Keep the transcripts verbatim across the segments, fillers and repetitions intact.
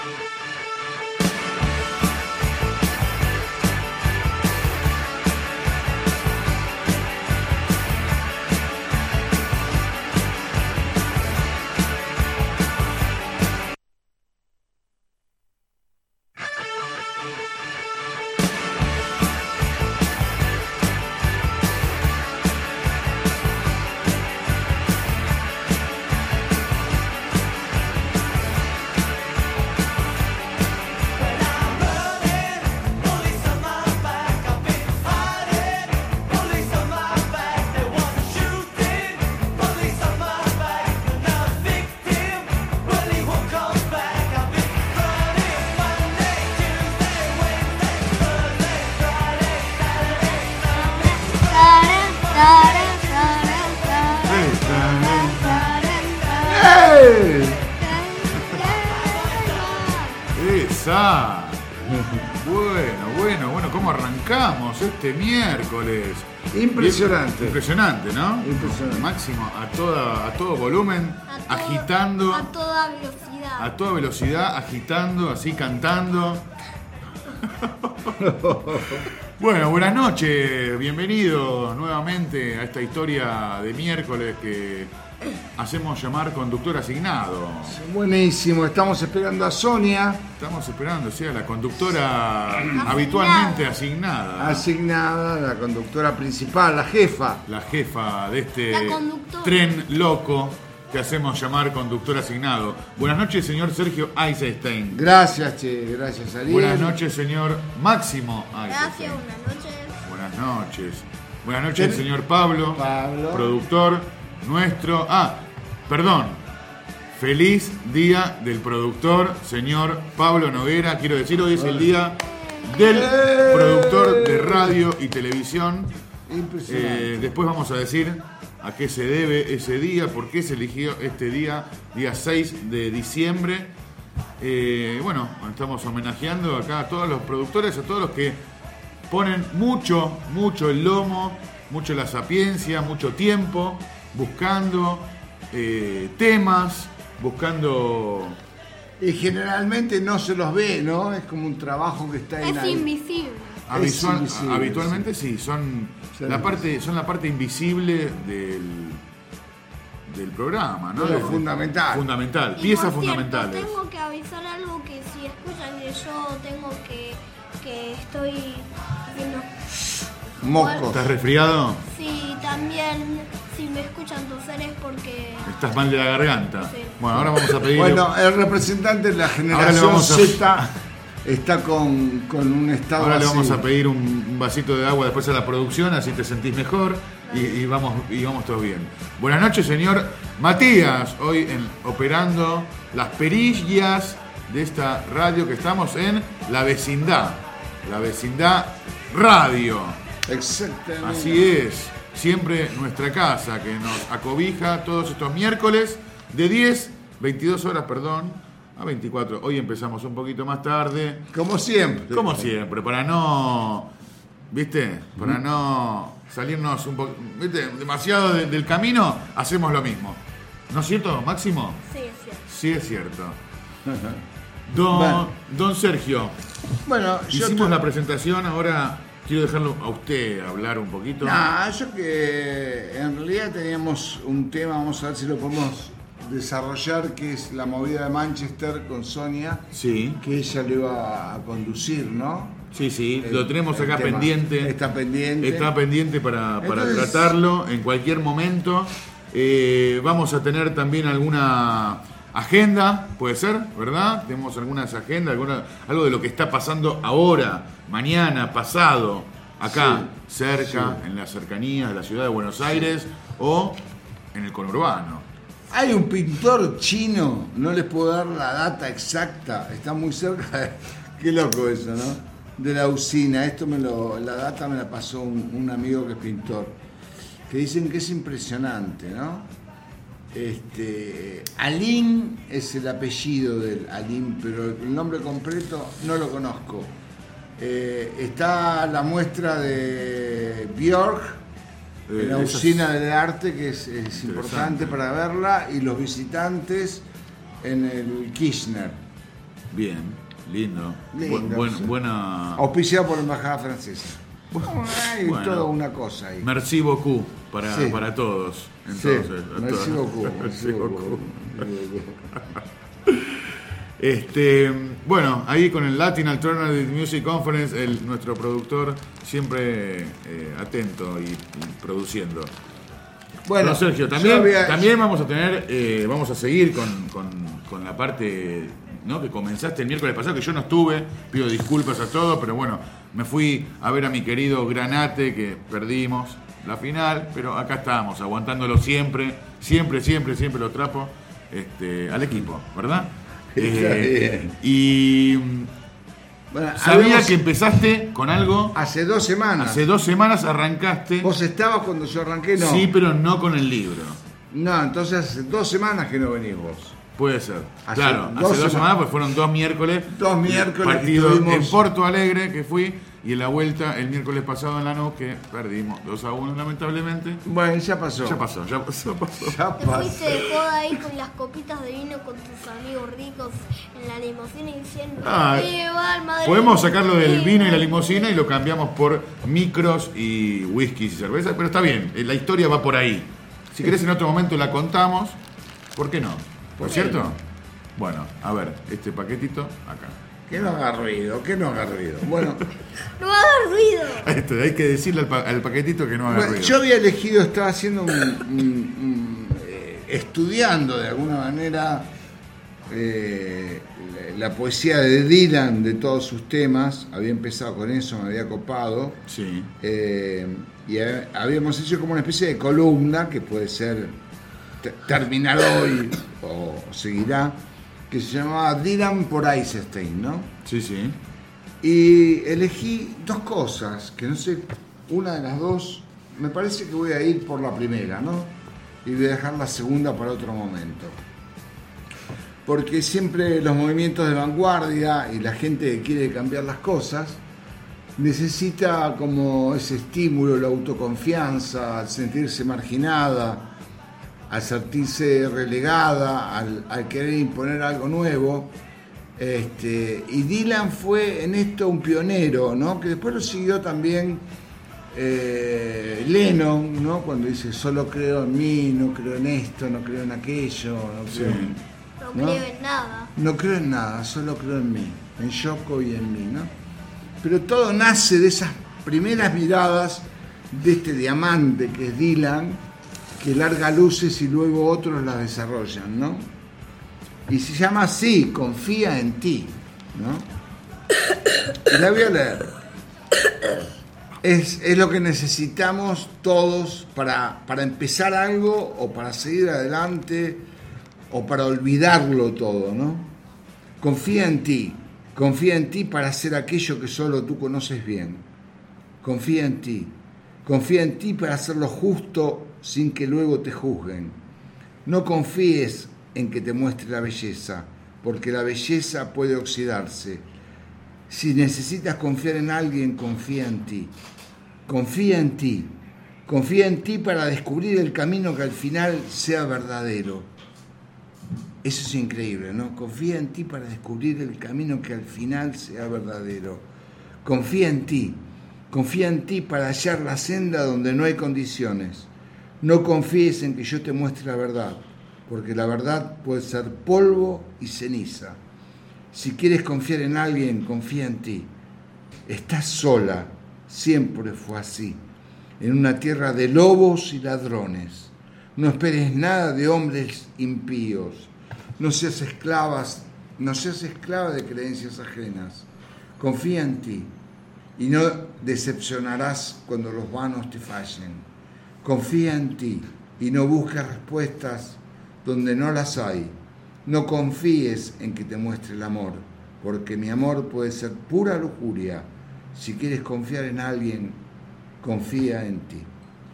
Esa. Bueno, bueno, bueno, ¿cómo arrancamos este miércoles? Impresionante. Impresionante, ¿no? Impresionante. Máximo, a, toda, a todo volumen, A todo- agitando, A toda velocidad. a toda velocidad, agitando, así cantando. Bueno, buenas noches, bienvenidos nuevamente a esta historia de miércoles que hacemos llamar conductor asignado. Buenísimo, estamos esperando a Sonia, Estamos esperando, o sea, la conductora habitualmente asignada. asignada, la conductora principal, la jefa. La jefa de este La conductora. tren loco que hacemos llamar conductor asignado. Buenas noches, señor Sergio Eisenstein. Gracias, che, gracias, Ariel. Buenas noches, señor Máximo Gracias, Eisenstein. buenas noches. Buenas noches. Buenas noches, Ten- señor Pablo, Pablo. productor nuestro. Ah, perdón. Feliz día del productor, señor Pablo Noguera. Quiero decir, hoy es el día del ¡Eh! productor de radio y televisión. Impresionante. Eh, después vamos a decir a qué se debe ese día, por qué se eligió este día, día seis de diciembre. Eh, bueno, estamos homenajeando acá a todos los productores, a todos los que ponen mucho, mucho el lomo, mucho la sapiencia, mucho tiempo, buscando eh, temas, buscando... Y generalmente no se los ve, ¿no? Es como un trabajo que está en Es ahí. invisible. Habitual- invisible, habitualmente sí, son, Sí. la parte, son la parte invisible del, del programa, ¿no? De lo Del- fundamental. Fundamental, Y piezas por cierto, fundamentales. tengo que avisar algo que si escuchan que yo tengo que, que estoy haciendo... Mocos. ¿Estás resfriado? Sí, también si me escuchan toser es porque... ¿Estás mal de la garganta? Sí. Bueno, ahora vamos a pedir... Bueno, el representante de la Ahora le generación vamos a- Z está con, con un estado Ahora le así. vamos a pedir un, un vasito de agua después a la producción, así te sentís mejor y, y vamos y vamos todos bien. Buenas noches, señor Matías, hoy en, operando las perillas de esta radio que estamos en La Vecindad, La Vecindad Radio. Exactamente. Así es, siempre nuestra casa que nos acobija todos estos miércoles de diez, veintidós horas, perdón, a veinticuatro. Hoy empezamos un poquito más tarde. Como siempre. Como siempre, para no, ¿viste? Para no salirnos un poco, ¿viste? Demasiado de- del camino, hacemos lo mismo. ¿No es cierto, Máximo? Sí, es cierto. Sí, es cierto. Don, Bueno. don Sergio, Bueno, yo hicimos te- la presentación, ahora quiero dejarlo a usted hablar un poquito. Nah, yo que en realidad teníamos un tema, vamos a ver si lo podemos desarrollar, que es la movida de Manchester con Sonia, Sí, que ella lo iba a conducir, ¿no? sí, sí, El- lo tenemos el acá tema. pendiente. Está pendiente. Está pendiente para, para Entonces- tratarlo en cualquier momento. Eh, vamos a tener también alguna agenda, puede ser, ¿verdad? Tenemos algunas agendas, alguna, algo de lo que está pasando ahora, mañana, pasado, acá, Sí, cerca, sí. en las cercanías de la ciudad de Buenos Aires o en el conurbano. Hay un pintor chino, no les puedo dar la data exacta, está muy cerca de... Qué loco eso, ¿no? De la usina, esto me lo, la data me la pasó un, un amigo que es pintor, que dicen que es impresionante, ¿no? Este, Alin es el apellido del Alin, pero el nombre completo no lo conozco. Eh, está la muestra de Björk, Eh, la esas- usina del arte, que es, es importante para verla, y los visitantes en el Kirchner. Bien, lindo. Lindo, Bu- buen- sí. buena. Auspiciado por la embajada francesa. Bueno, hay Bueno. toda una cosa ahí. Merci beaucoup para, Sí. para todos. Sí, Entonces, a merci todos. beaucoup, Merci merci beaucoup. beaucoup. Este, bueno, ahí con el Latin Alternative Music Conference, el, nuestro productor siempre eh, atento y, y produciendo. Bueno, No, Sergio, yo también, había- también vamos a tener, eh, vamos a seguir con, con, con la parte, ¿no?, que comenzaste el miércoles pasado, que yo no estuve, pido disculpas a todos, pero bueno, me fui a ver a mi querido Granate, que perdimos la final, pero acá estamos, aguantándolo siempre, siempre, siempre, siempre lo trapo este, al equipo, ¿verdad? Está bien. Y Bueno, sabía habíamos- que empezaste con algo, hace dos semanas. hace dos semanas arrancaste, ¿Vos estabas cuando yo arranqué? No. sí, pero no con el libro. No, entonces hace dos semanas que no venís vos. Puede ser. Hace claro, dos hace dos semanas. semanas, pues fueron dos miércoles. Dos miércoles que Partido estuvimos- en Porto Alegre, que fui, y en la vuelta el miércoles pasado en la noche, que perdimos dos a uno, lamentablemente. Bueno, ya pasó. Ya pasó, ya pasó, pasó. Ya Te pasó. fuiste de joda ahí con las copitas de vino con tus amigos ricos en la limusina y diciendo Ah, "Viva el Madrid". Podemos sacarlo del Viva vino y la el limusina y lo cambiamos por micros y whiskies y cerveza, pero está bien, eh, la historia va por ahí. Si querés en otro momento la contamos, ¿por qué no? ¿Por cierto? Bueno, a ver, este paquetito acá. Que no haga ruido, que no haga ruido. Bueno, No hagas ruido. Este, hay que decirle al, pa- al paquetito que no haga bueno, ruido. yo había elegido, estaba haciendo un, un- un, eh, estudiando de alguna manera eh, la, la poesía de Dylan, de todos sus temas. Había empezado con eso, me había copado. Sí. Eh, y ha- habíamos hecho como una especie de columna que puede ser te- terminar hoy o seguirá, que se llamaba Dylan por Eisenstein, ¿no? Sí, sí. Y elegí dos cosas, que no sé, una de las dos, me parece que voy a ir por la primera, ¿no? Y voy a dejar la segunda para otro momento. Porque siempre los movimientos de vanguardia y la gente que quiere cambiar las cosas necesita como ese estímulo, la autoconfianza, al sentirse marginada, al sentirse relegada, al, al querer imponer algo nuevo. Este, y Dylan fue en esto un pionero, ¿no? Que después lo siguió también eh, Lennon, ¿no? Cuando dice solo creo en mí, no creo en esto, no creo en aquello, no Sí. creo, en, No ¿No? creo en nada. no creo en nada, solo creo en mí, en Yoko y en mí, ¿no? Pero todo nace de esas primeras miradas de este diamante que es Dylan, que larga luces y luego otros las desarrollan, ¿no? Y se llama así, Confía en ti, ¿no? Y la voy a leer. Es, es lo que necesitamos todos para, para empezar algo o para seguir adelante o para olvidarlo todo, ¿no? Confía en ti, confía en ti para hacer aquello que solo tú conoces bien. Confía en ti, confía en ti para hacer lo justo sin que luego te juzguen. No confíes en que te muestre la belleza, porque la belleza puede oxidarse. Si necesitas confiar en alguien, confía en ti. Confía en ti. Confía en ti para descubrir el camino que al final sea verdadero. Eso es increíble, ¿no? Confía en ti para descubrir el camino que al final sea verdadero. Confía en ti. Confía en ti para hallar la senda donde no hay condiciones. No confíes en que yo te muestre la verdad, porque la verdad puede ser polvo y ceniza. Si quieres confiar en alguien, confía en ti. Estás sola, siempre fue así, en una tierra de lobos y ladrones. No esperes nada de hombres impíos. No seas esclavas, no seas esclava de creencias ajenas. Confía en ti y no decepcionarás cuando los vanos te fallen. Confía en ti y no busques respuestas donde no las hay. No confíes en que te muestre el amor, porque mi amor puede ser pura lujuria. Si quieres confiar en alguien, confía en ti.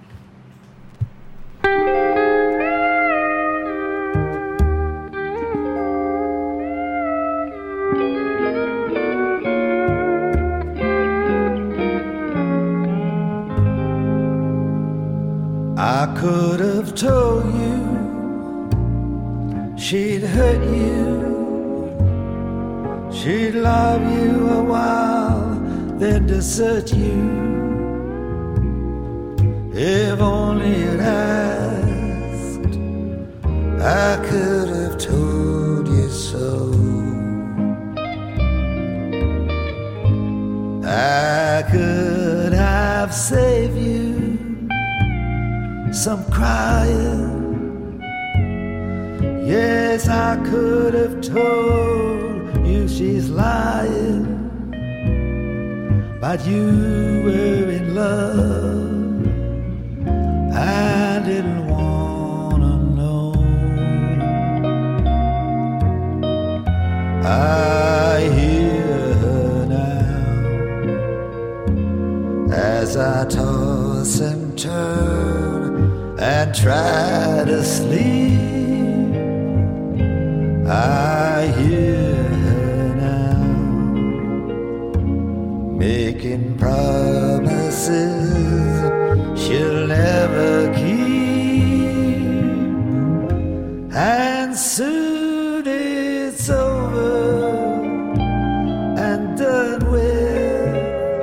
I could have told you she'd hurt you, she'd love you a while, then desert you. If only it asked, I could have told you so. I could have saved you some crying. Yes, I could have told you she's lying, but you were in love. I didn't wanna know. I hear her now as I toss and turn and try to sleep. I hear her now making promises she'll never keep, and soon it's over and done with.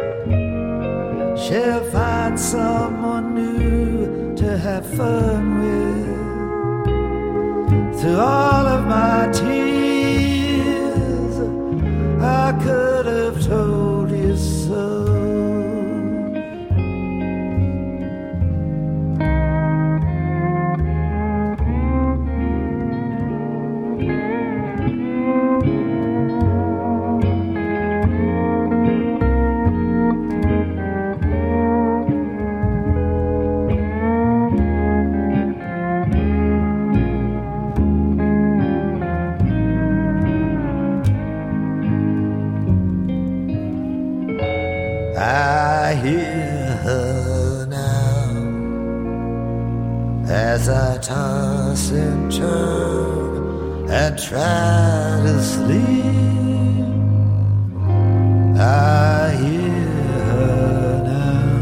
She'll find someone new to have fun with. Through all of my tears, I could have told you so. I hear her now as I toss and turn and try to sleep. I hear her now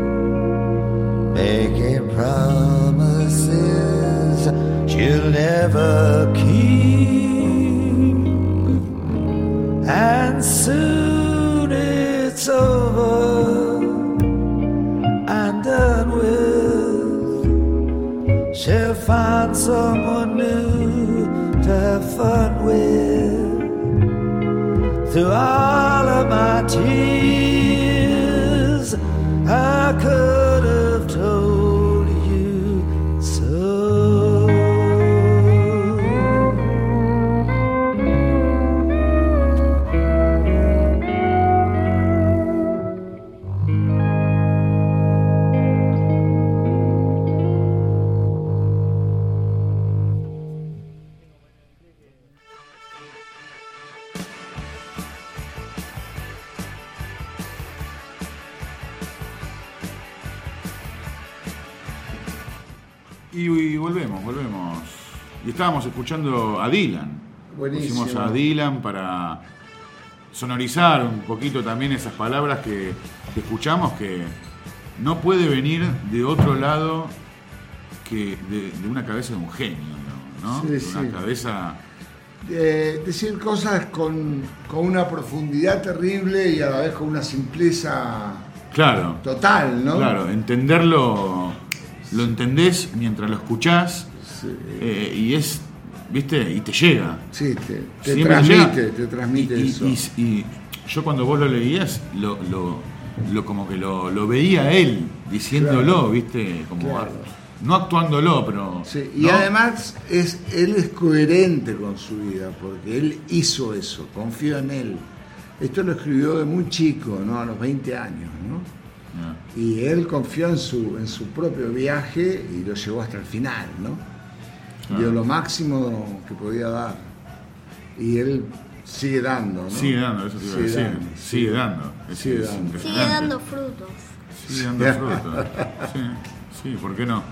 making promises she'll never keep, and soon it's over and done with. She'll find someone new to have fun with. Through all of my tears, I could have told you so. Y, y volvemos, volvemos. Y estábamos escuchando a Dylan. Buenísimo. Pusimos a Dylan para sonorizar un poquito también esas palabras que, que escuchamos, que no puede venir de otro lado que de, de una cabeza de un genio, ¿no? Sí, De sí. una cabeza... Eh, decir cosas con, con una profundidad terrible y a la vez con una simpleza Claro. total, ¿no? Claro, entenderlo, lo entendés mientras lo escuchás, Sí. eh, y es, ¿viste? Y te llega. Sí, te, te Siempre transmite, llega. te transmite y, y- eso. Y, y yo cuando vos lo leías, lo, lo, lo como que lo, lo veía él diciéndolo, Claro. ¿viste? Como Claro. no actuándolo, pero... Sí, y ¿no? además es, él es coherente con su vida, porque él hizo eso, confió en él. Esto lo escribió de muy chico, ¿no? A los veinte años, ¿no? Ah. Y él confió en su, en su propio viaje y lo llevó hasta el final, ¿no? Claro. Dio lo máximo que podía dar. Y él sigue dando, ¿no? Sigue dando, eso te iba a Sigue decir. dando, Sigue dando. Es, Sigue es dando. Sigue impresionante. dando frutos. Sigue dando fruto. Sí, sí, ¿por qué no?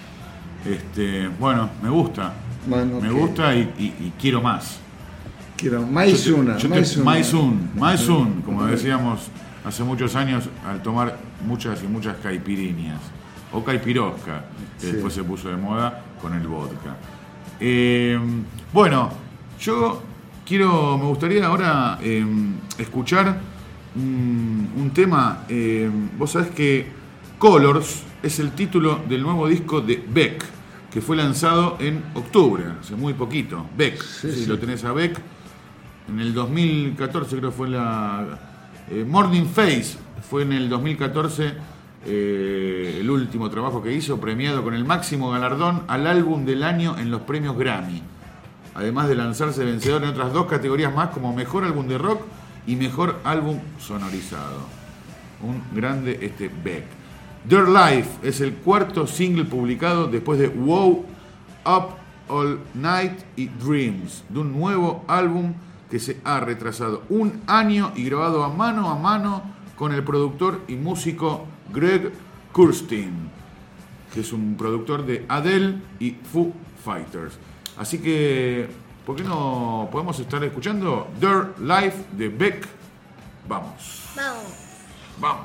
Este, bueno, me gusta. Bueno, me ok. gusta y, y- y quiero más. Quiero Maizuna, Yo te- Maizuna. Maizun, Maizun, como decíamos hace muchos años al tomar muchas y muchas caipiriñas. O caipirosca, que Sí. después se puso de moda con el vodka. Eh, bueno, yo quiero, me gustaría ahora eh, escuchar un, un tema. Eh, vos sabés que Colors es el título del nuevo disco de Beck, que fue lanzado en octubre, hace muy poquito. Beck, Sí, si sí. lo tenés a Beck. En el dos mil catorce creo que fue la... eh, Morning Face fue en el dos mil catorce eh, el último trabajo que hizo, premiado con el máximo galardón al álbum del año en los premios Grammy. Además de lanzarse vencedor en otras dos categorías más, como mejor álbum de rock y mejor álbum sonorizado. Un grande este Beck. Their Life es el cuarto single publicado después de Wow, Up All Night y Dreams, de un nuevo álbum que se ha retrasado un año y grabado a mano a mano con el productor y músico Greg Kurstin, que es un productor de Adele y Foo Fighters. Así que, ¿por qué no podemos estar escuchando Their Life de Beck? Vamos, Vamos. vamos.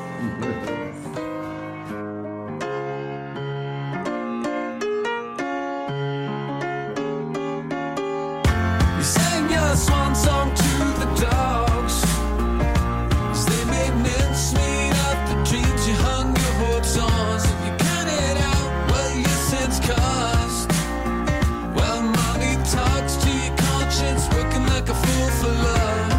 You sang your swan song to the dogs as they made mincemeat of the dreams you hung your hopes on. So you counted out what your sins cost. Well, money talks to your conscience, working like a fool for love.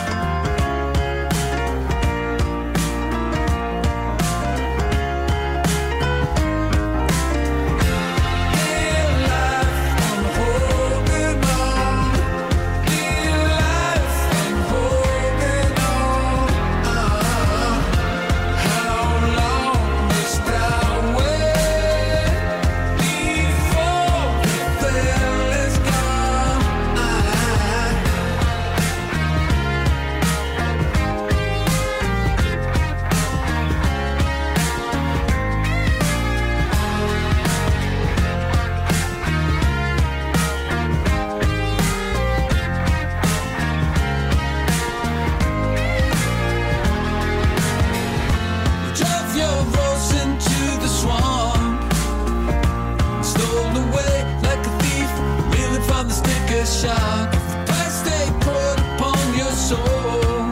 Shock, the price they put upon your soul.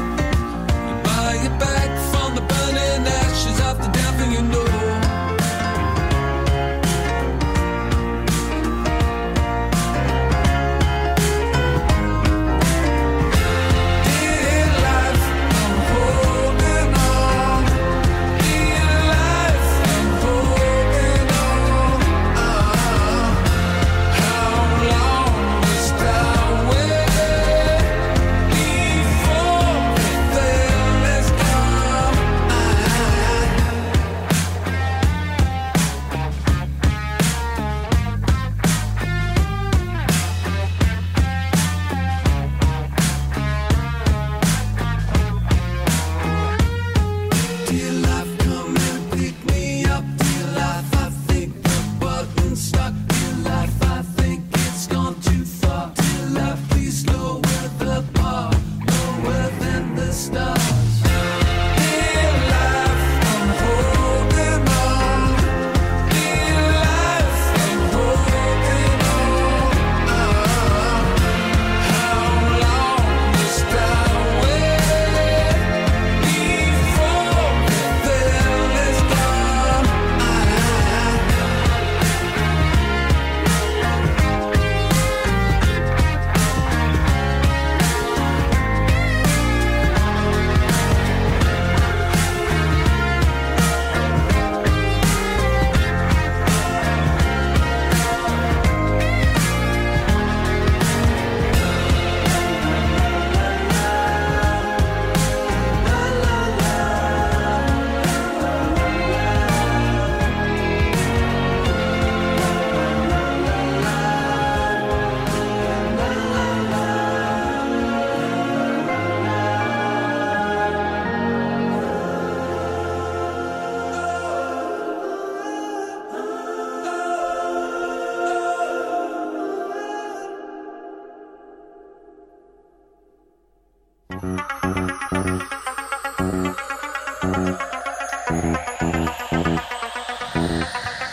You buy it back from the burning ashes of the devil you know.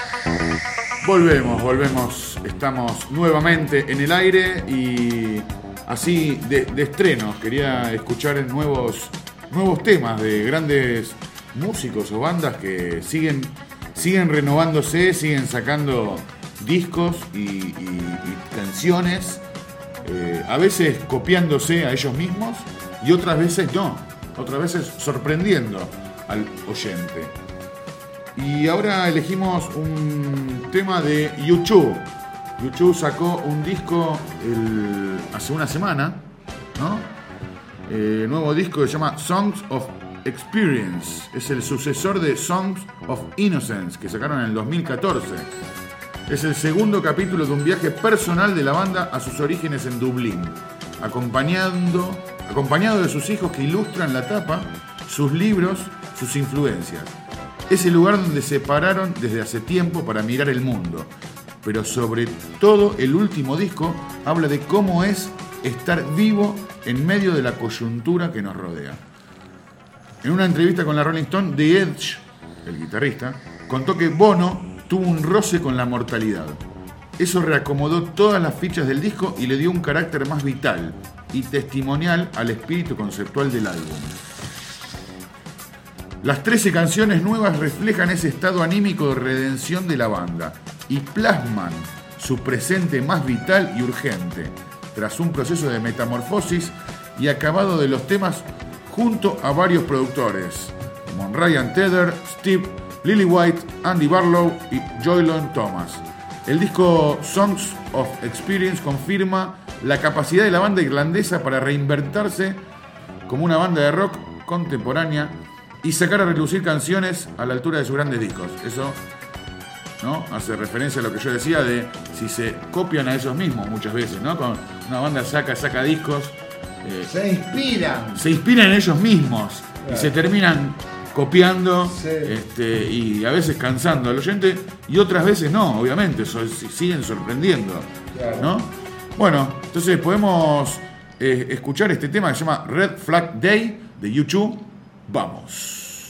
Volvemos, volvemos. Estamos nuevamente en el aire y así de, de estrenos. Quería escuchar nuevos, nuevos temas de grandes músicos o bandas que siguen, siguen renovándose, siguen sacando discos y, y, y canciones, eh, a veces copiándose a ellos mismos y otras veces no, otras veces sorprendiendo al oyente. Y ahora elegimos un tema de U dos. U dos sacó un disco el, hace una semana, ¿no? Eh, nuevo disco que se llama Songs of Experience. Es el sucesor de Songs of Innocence, que sacaron en el dos mil catorce. Es el segundo capítulo de un viaje personal de la banda a sus orígenes en Dublín, acompañando, acompañado de sus hijos que ilustran la tapa, sus libros, sus influencias. Es el lugar donde se pararon desde hace tiempo para mirar el mundo. Pero sobre todo el último disco habla de cómo es estar vivo en medio de la coyuntura que nos rodea. En una entrevista con la Rolling Stone, The Edge, el guitarrista, contó que Bono tuvo un roce con la mortalidad. Eso reacomodó todas las fichas del disco y le dio un carácter más vital y testimonial al espíritu conceptual del álbum. Las trece canciones nuevas reflejan ese estado anímico de redención de la banda y plasman su presente más vital y urgente, tras un proceso de metamorfosis y acabado de los temas junto a varios productores, como Ryan Tedder, Steve Lillywhite, Andy Barlow y Joylon Thomas. El disco Songs of Experience confirma la capacidad de la banda irlandesa para reinventarse como una banda de rock contemporánea y sacar a relucir canciones a la altura de sus grandes discos. Eso, ¿no?, hace referencia a lo que yo decía de si se copian a ellos mismos muchas veces, ¿no? Con una banda saca, saca discos. Eh, se inspiran. Se inspiran en ellos mismos, claro, y se terminan copiando, sí, este, y a veces cansando al oyente y otras veces no, obviamente, so, siguen sorprendiendo, claro, ¿no? Bueno, entonces podemos eh, escuchar este tema que se llama Red Flag Day de U dos. Vamos.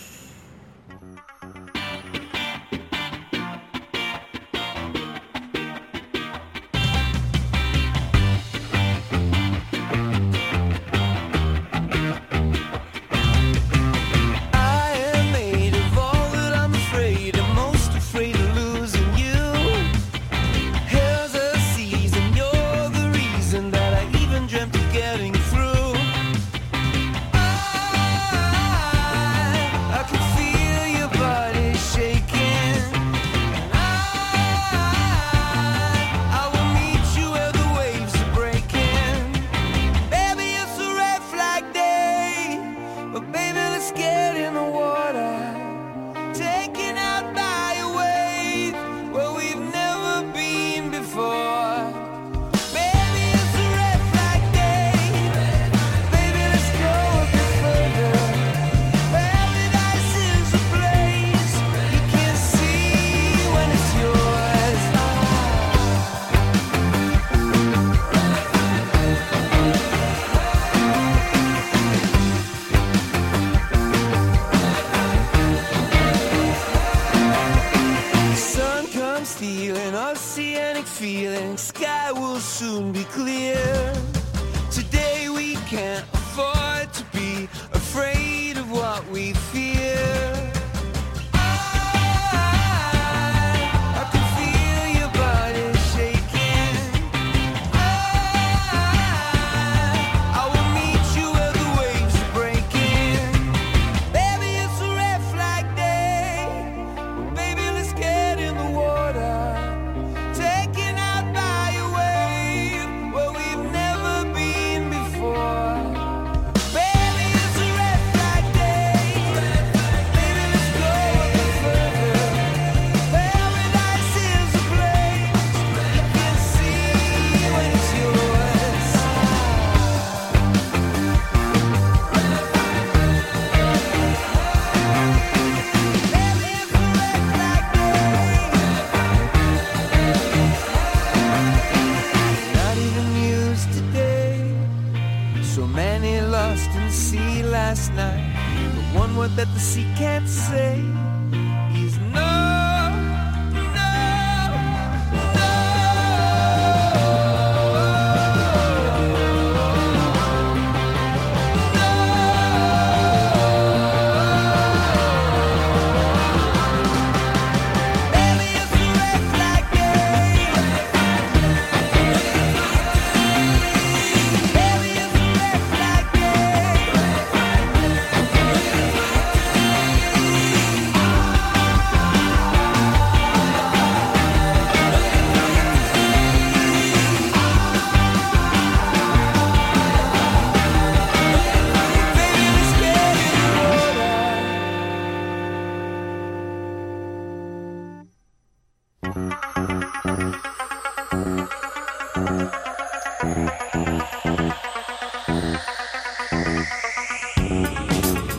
That the sea can't say is no, no, no.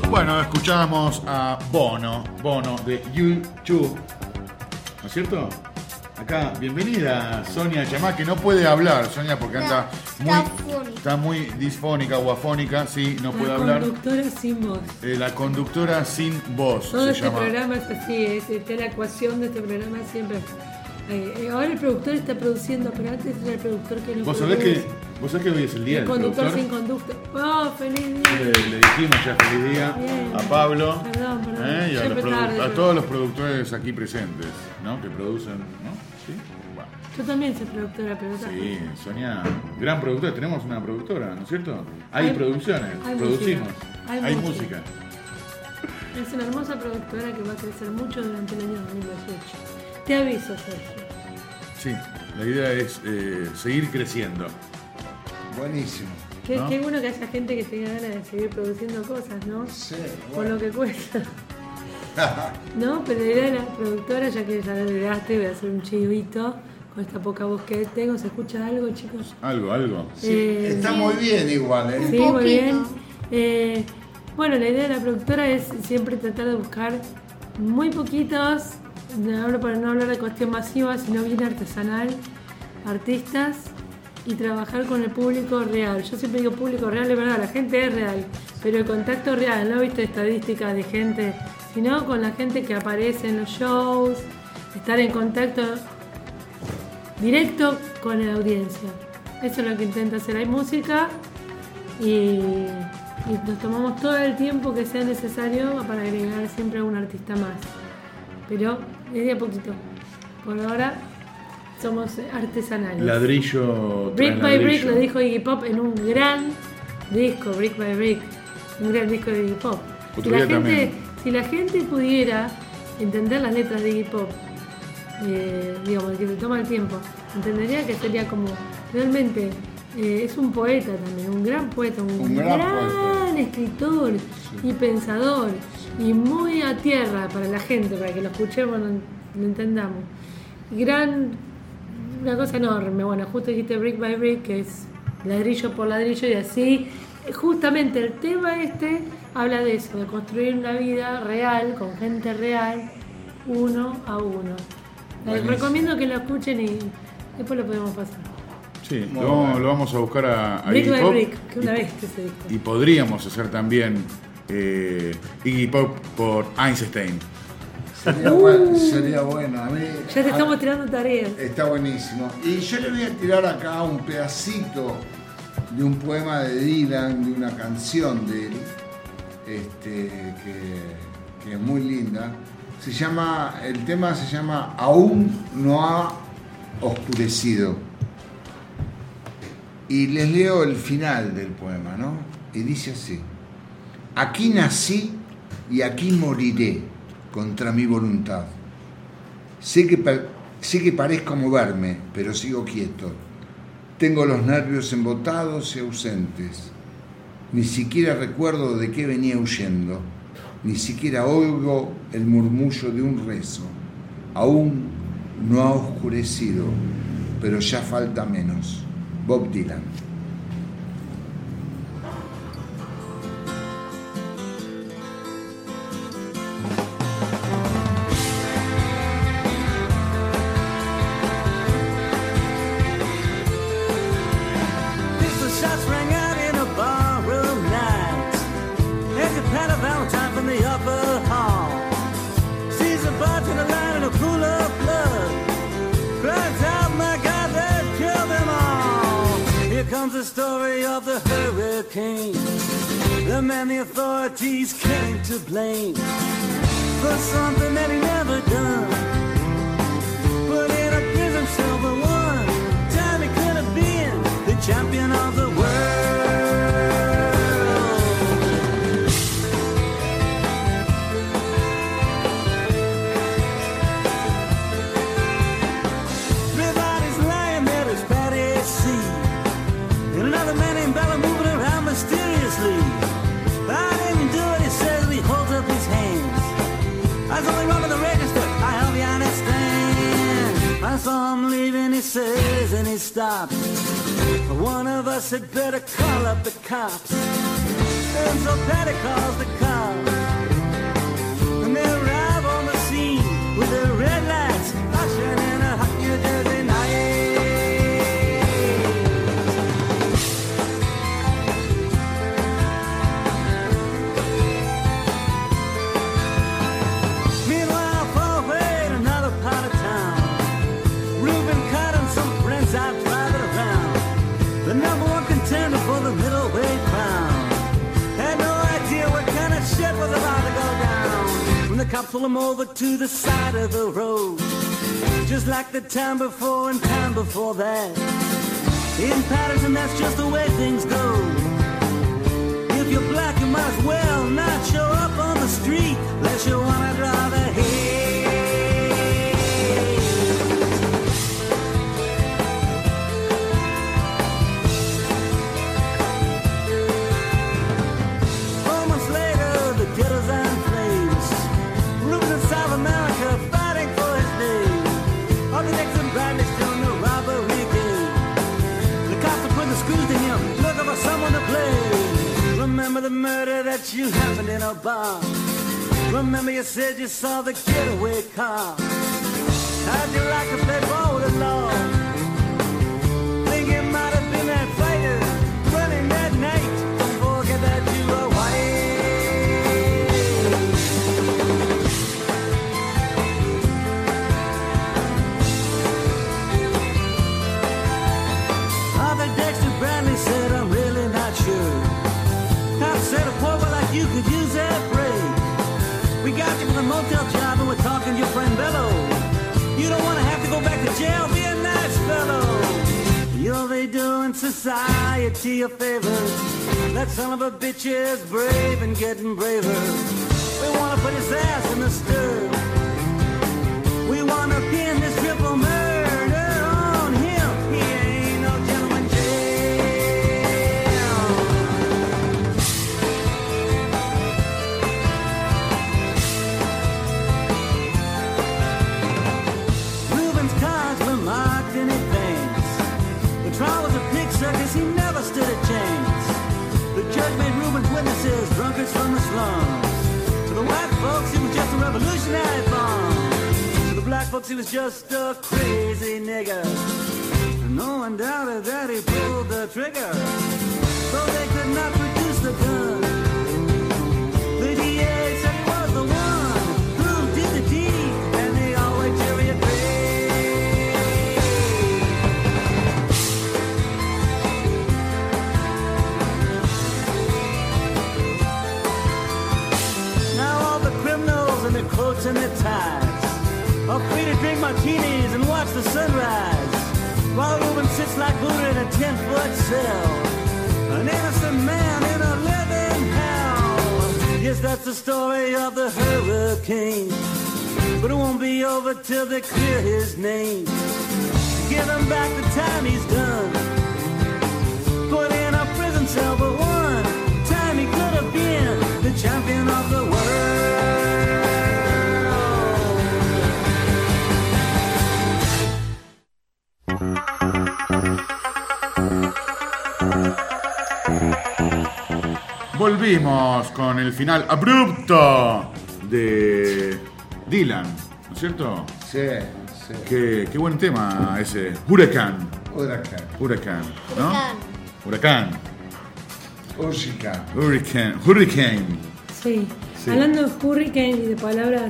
Bueno, escuchábamos a Bono, Bono de YouTube, ¿no es cierto? Acá, bienvenida Sonia Chamá, que no puede hablar, Sonia, porque anda muy, está muy disfónica o afónica, sí, no puede hablar. La conductora sin voz. Eh, la conductora sin voz. Todo se este llama. programa es así, es, esta es la ecuación de este programa siempre. Eh, ahora el productor está produciendo, pero antes era el productor que no ¿Vos produce. sabés que, vos sabés que hoy es el día El del conductor productor? sin conducto. ¡Oh, feliz día! Le, le dijimos ya feliz día Bien. a Pablo, Perdón, perdón. eh, y a, los Siempre produ- tarde, a pero- todos los productores aquí presentes, ¿no? Que producen, ¿no? ¿Sí? Bueno. Yo también soy productora, pero otra Sí, Sonia, gran productora, tenemos una productora, ¿no es cierto? Hay, Hay- producciones, hay producimos, música, hay hay música. música. Es una hermosa productora que va a crecer mucho durante el año dos mil dieciocho. Te aviso, Sergio. Sí, la idea es eh, seguir creciendo. Buenísimo. Qué, ¿No? qué bueno que haya gente que tenga ganas de seguir produciendo cosas, ¿no? Sí, Por bueno. lo que cuesta. No, pero la idea de la productora, ya que ya le agregaste, voy a hacer un chivito con esta poca voz que tengo. ¿Se escucha algo, chicos? Algo, algo. Sí, Eh, está muy bien igual, ¿eh? Sí, Un muy poquito. bien. Eh, bueno, la idea de la productora es siempre tratar de buscar muy poquitos, no hablo para no hablar de cuestión masiva, sino bien artesanal, artistas y trabajar con el público real. Yo siempre digo público real, es verdad, la gente es real, pero el contacto real, no viste estadísticas de gente, sino con la gente que aparece en los shows, estar en contacto directo con la audiencia. Eso es lo que intento hacer. Hay música y, y nos tomamos todo el tiempo que sea necesario para agregar siempre a un artista más. Pero es de a poquito. Por ahora somos artesanales. Ladrillo. tras Brick by Brick ladrillo. lo dijo Iggy Pop en un gran disco, Brick by Brick, un gran disco de Iggy Pop. Si Otro la, día gente, también. si la gente pudiera entender las letras de Iggy Pop, eh, digamos, que se toma el tiempo, entendería que sería como, realmente, eh, es un poeta también, un gran poeta, un, Un gran poeta. escritor y pensador, y muy a tierra para la gente, para que lo escuchemos, lo, lo entendamos. Gran, una cosa enorme, bueno, justo dijiste Brick by Brick, que es ladrillo por ladrillo, y así, justamente el tema este habla de eso, de construir una vida real, con gente real, uno a uno. Les Buenísimo. recomiendo que lo escuchen y después lo podemos pasar. Sí, Muy lo, vamos- bueno. lo vamos a buscar a, a Brick Iggy by Pop. Brick, que una Y- vez que se dijo. Y podríamos hacer también eh, Iggy Pop por Einstein. Sería, bueno, sería bueno. A mí, Ya te a- estamos tirando tareas. Está buenísimo. Y yo le voy a tirar acá un pedacito de un poema de Dylan, de una canción de él, este, que, que es muy linda. Se llama, el tema se llama Aún no ha oscurecido. Y les leo el final del poema, ¿no? Y dice así: aquí nací y aquí moriré contra mi voluntad. Sé que, pa- sé que parezco moverme, pero sigo quieto. Tengo los nervios embotados y ausentes. Ni siquiera recuerdo de qué venía huyendo. Ni siquiera oigo el murmullo de un rezo. Aún no ha oscurecido, pero ya falta menos. Bob Dylan. Pistol shots rang out in a barroom night. As a pat of Valentine from the upper hall. Sees a bartender lying in a pool of blood. Cries out, my God, they've killed them all. Here comes the story of the hurricane. The man the authorities came to blame for something that he never done. Put in a prison cell for one time he could have been the champion of the world. Three bodies lying there as Patty C. And another man named Bella moving around mysteriously. I didn't do it, he says, and he holds up his hands. I was only rubbing the register, I hope you understand. I saw him leaving, he says, and he stops. One of us had better call up the cops. And so Patty calls the cops. cops pull him over to the side of the road. Just like the time before and time before that. In Patterson, that's just the way things go. If you're black, you might as well not show up on the street unless you wanna draw the heat. Remember the murder that you happened in a bar. Remember you said you saw the getaway car. How'd you like to play ball with the law? Think it might have been that fighter running that night. Don't forget that you were white. Arthur Dexter Bradley said, I'm really not sure. Cop said a poor boy like you could use that break. We got you with a motel job and we're talking to your friend Bello. You don't want to have to go back to jail, be a nice fellow. You'll be doing society a favor. That son of a bitch is brave and getting braver. We want to put his ass in the stir. We want to pin this triple murder on him. He ain't no gentleman jail. Trial was a pig circus, he never stood a chance. The judge made Reuben's witnesses drunkards from the slums. To the white folks, he was just a revolutionary bomb. To the black folks, he was just a crazy nigger. And no one doubted that he pulled the trigger. So they could not produce the gun. The D A said he was the one who did the deed, and they all wait till he agreed. And their coats and their ties are free to drink martinis and watch the sunrise, while Reuben sits like Buddha in a ten-foot cell, an innocent man in a living hell. Yes, that's the story of the hurricane, but it won't be over till they clear his name. Give him back the time he's done, put in a prison cell for one time he could have been the champion of the world. Volvimos con el final abrupto de Dylan, ¿no es cierto? Sí, sí. Qué, qué buen tema ese. Huracán. Huracán. Huracán, ¿no? Huracán. Huracán. Huracán. Hurricane. Hurricane. Sí. Sí. Hablando de hurricane y de palabras,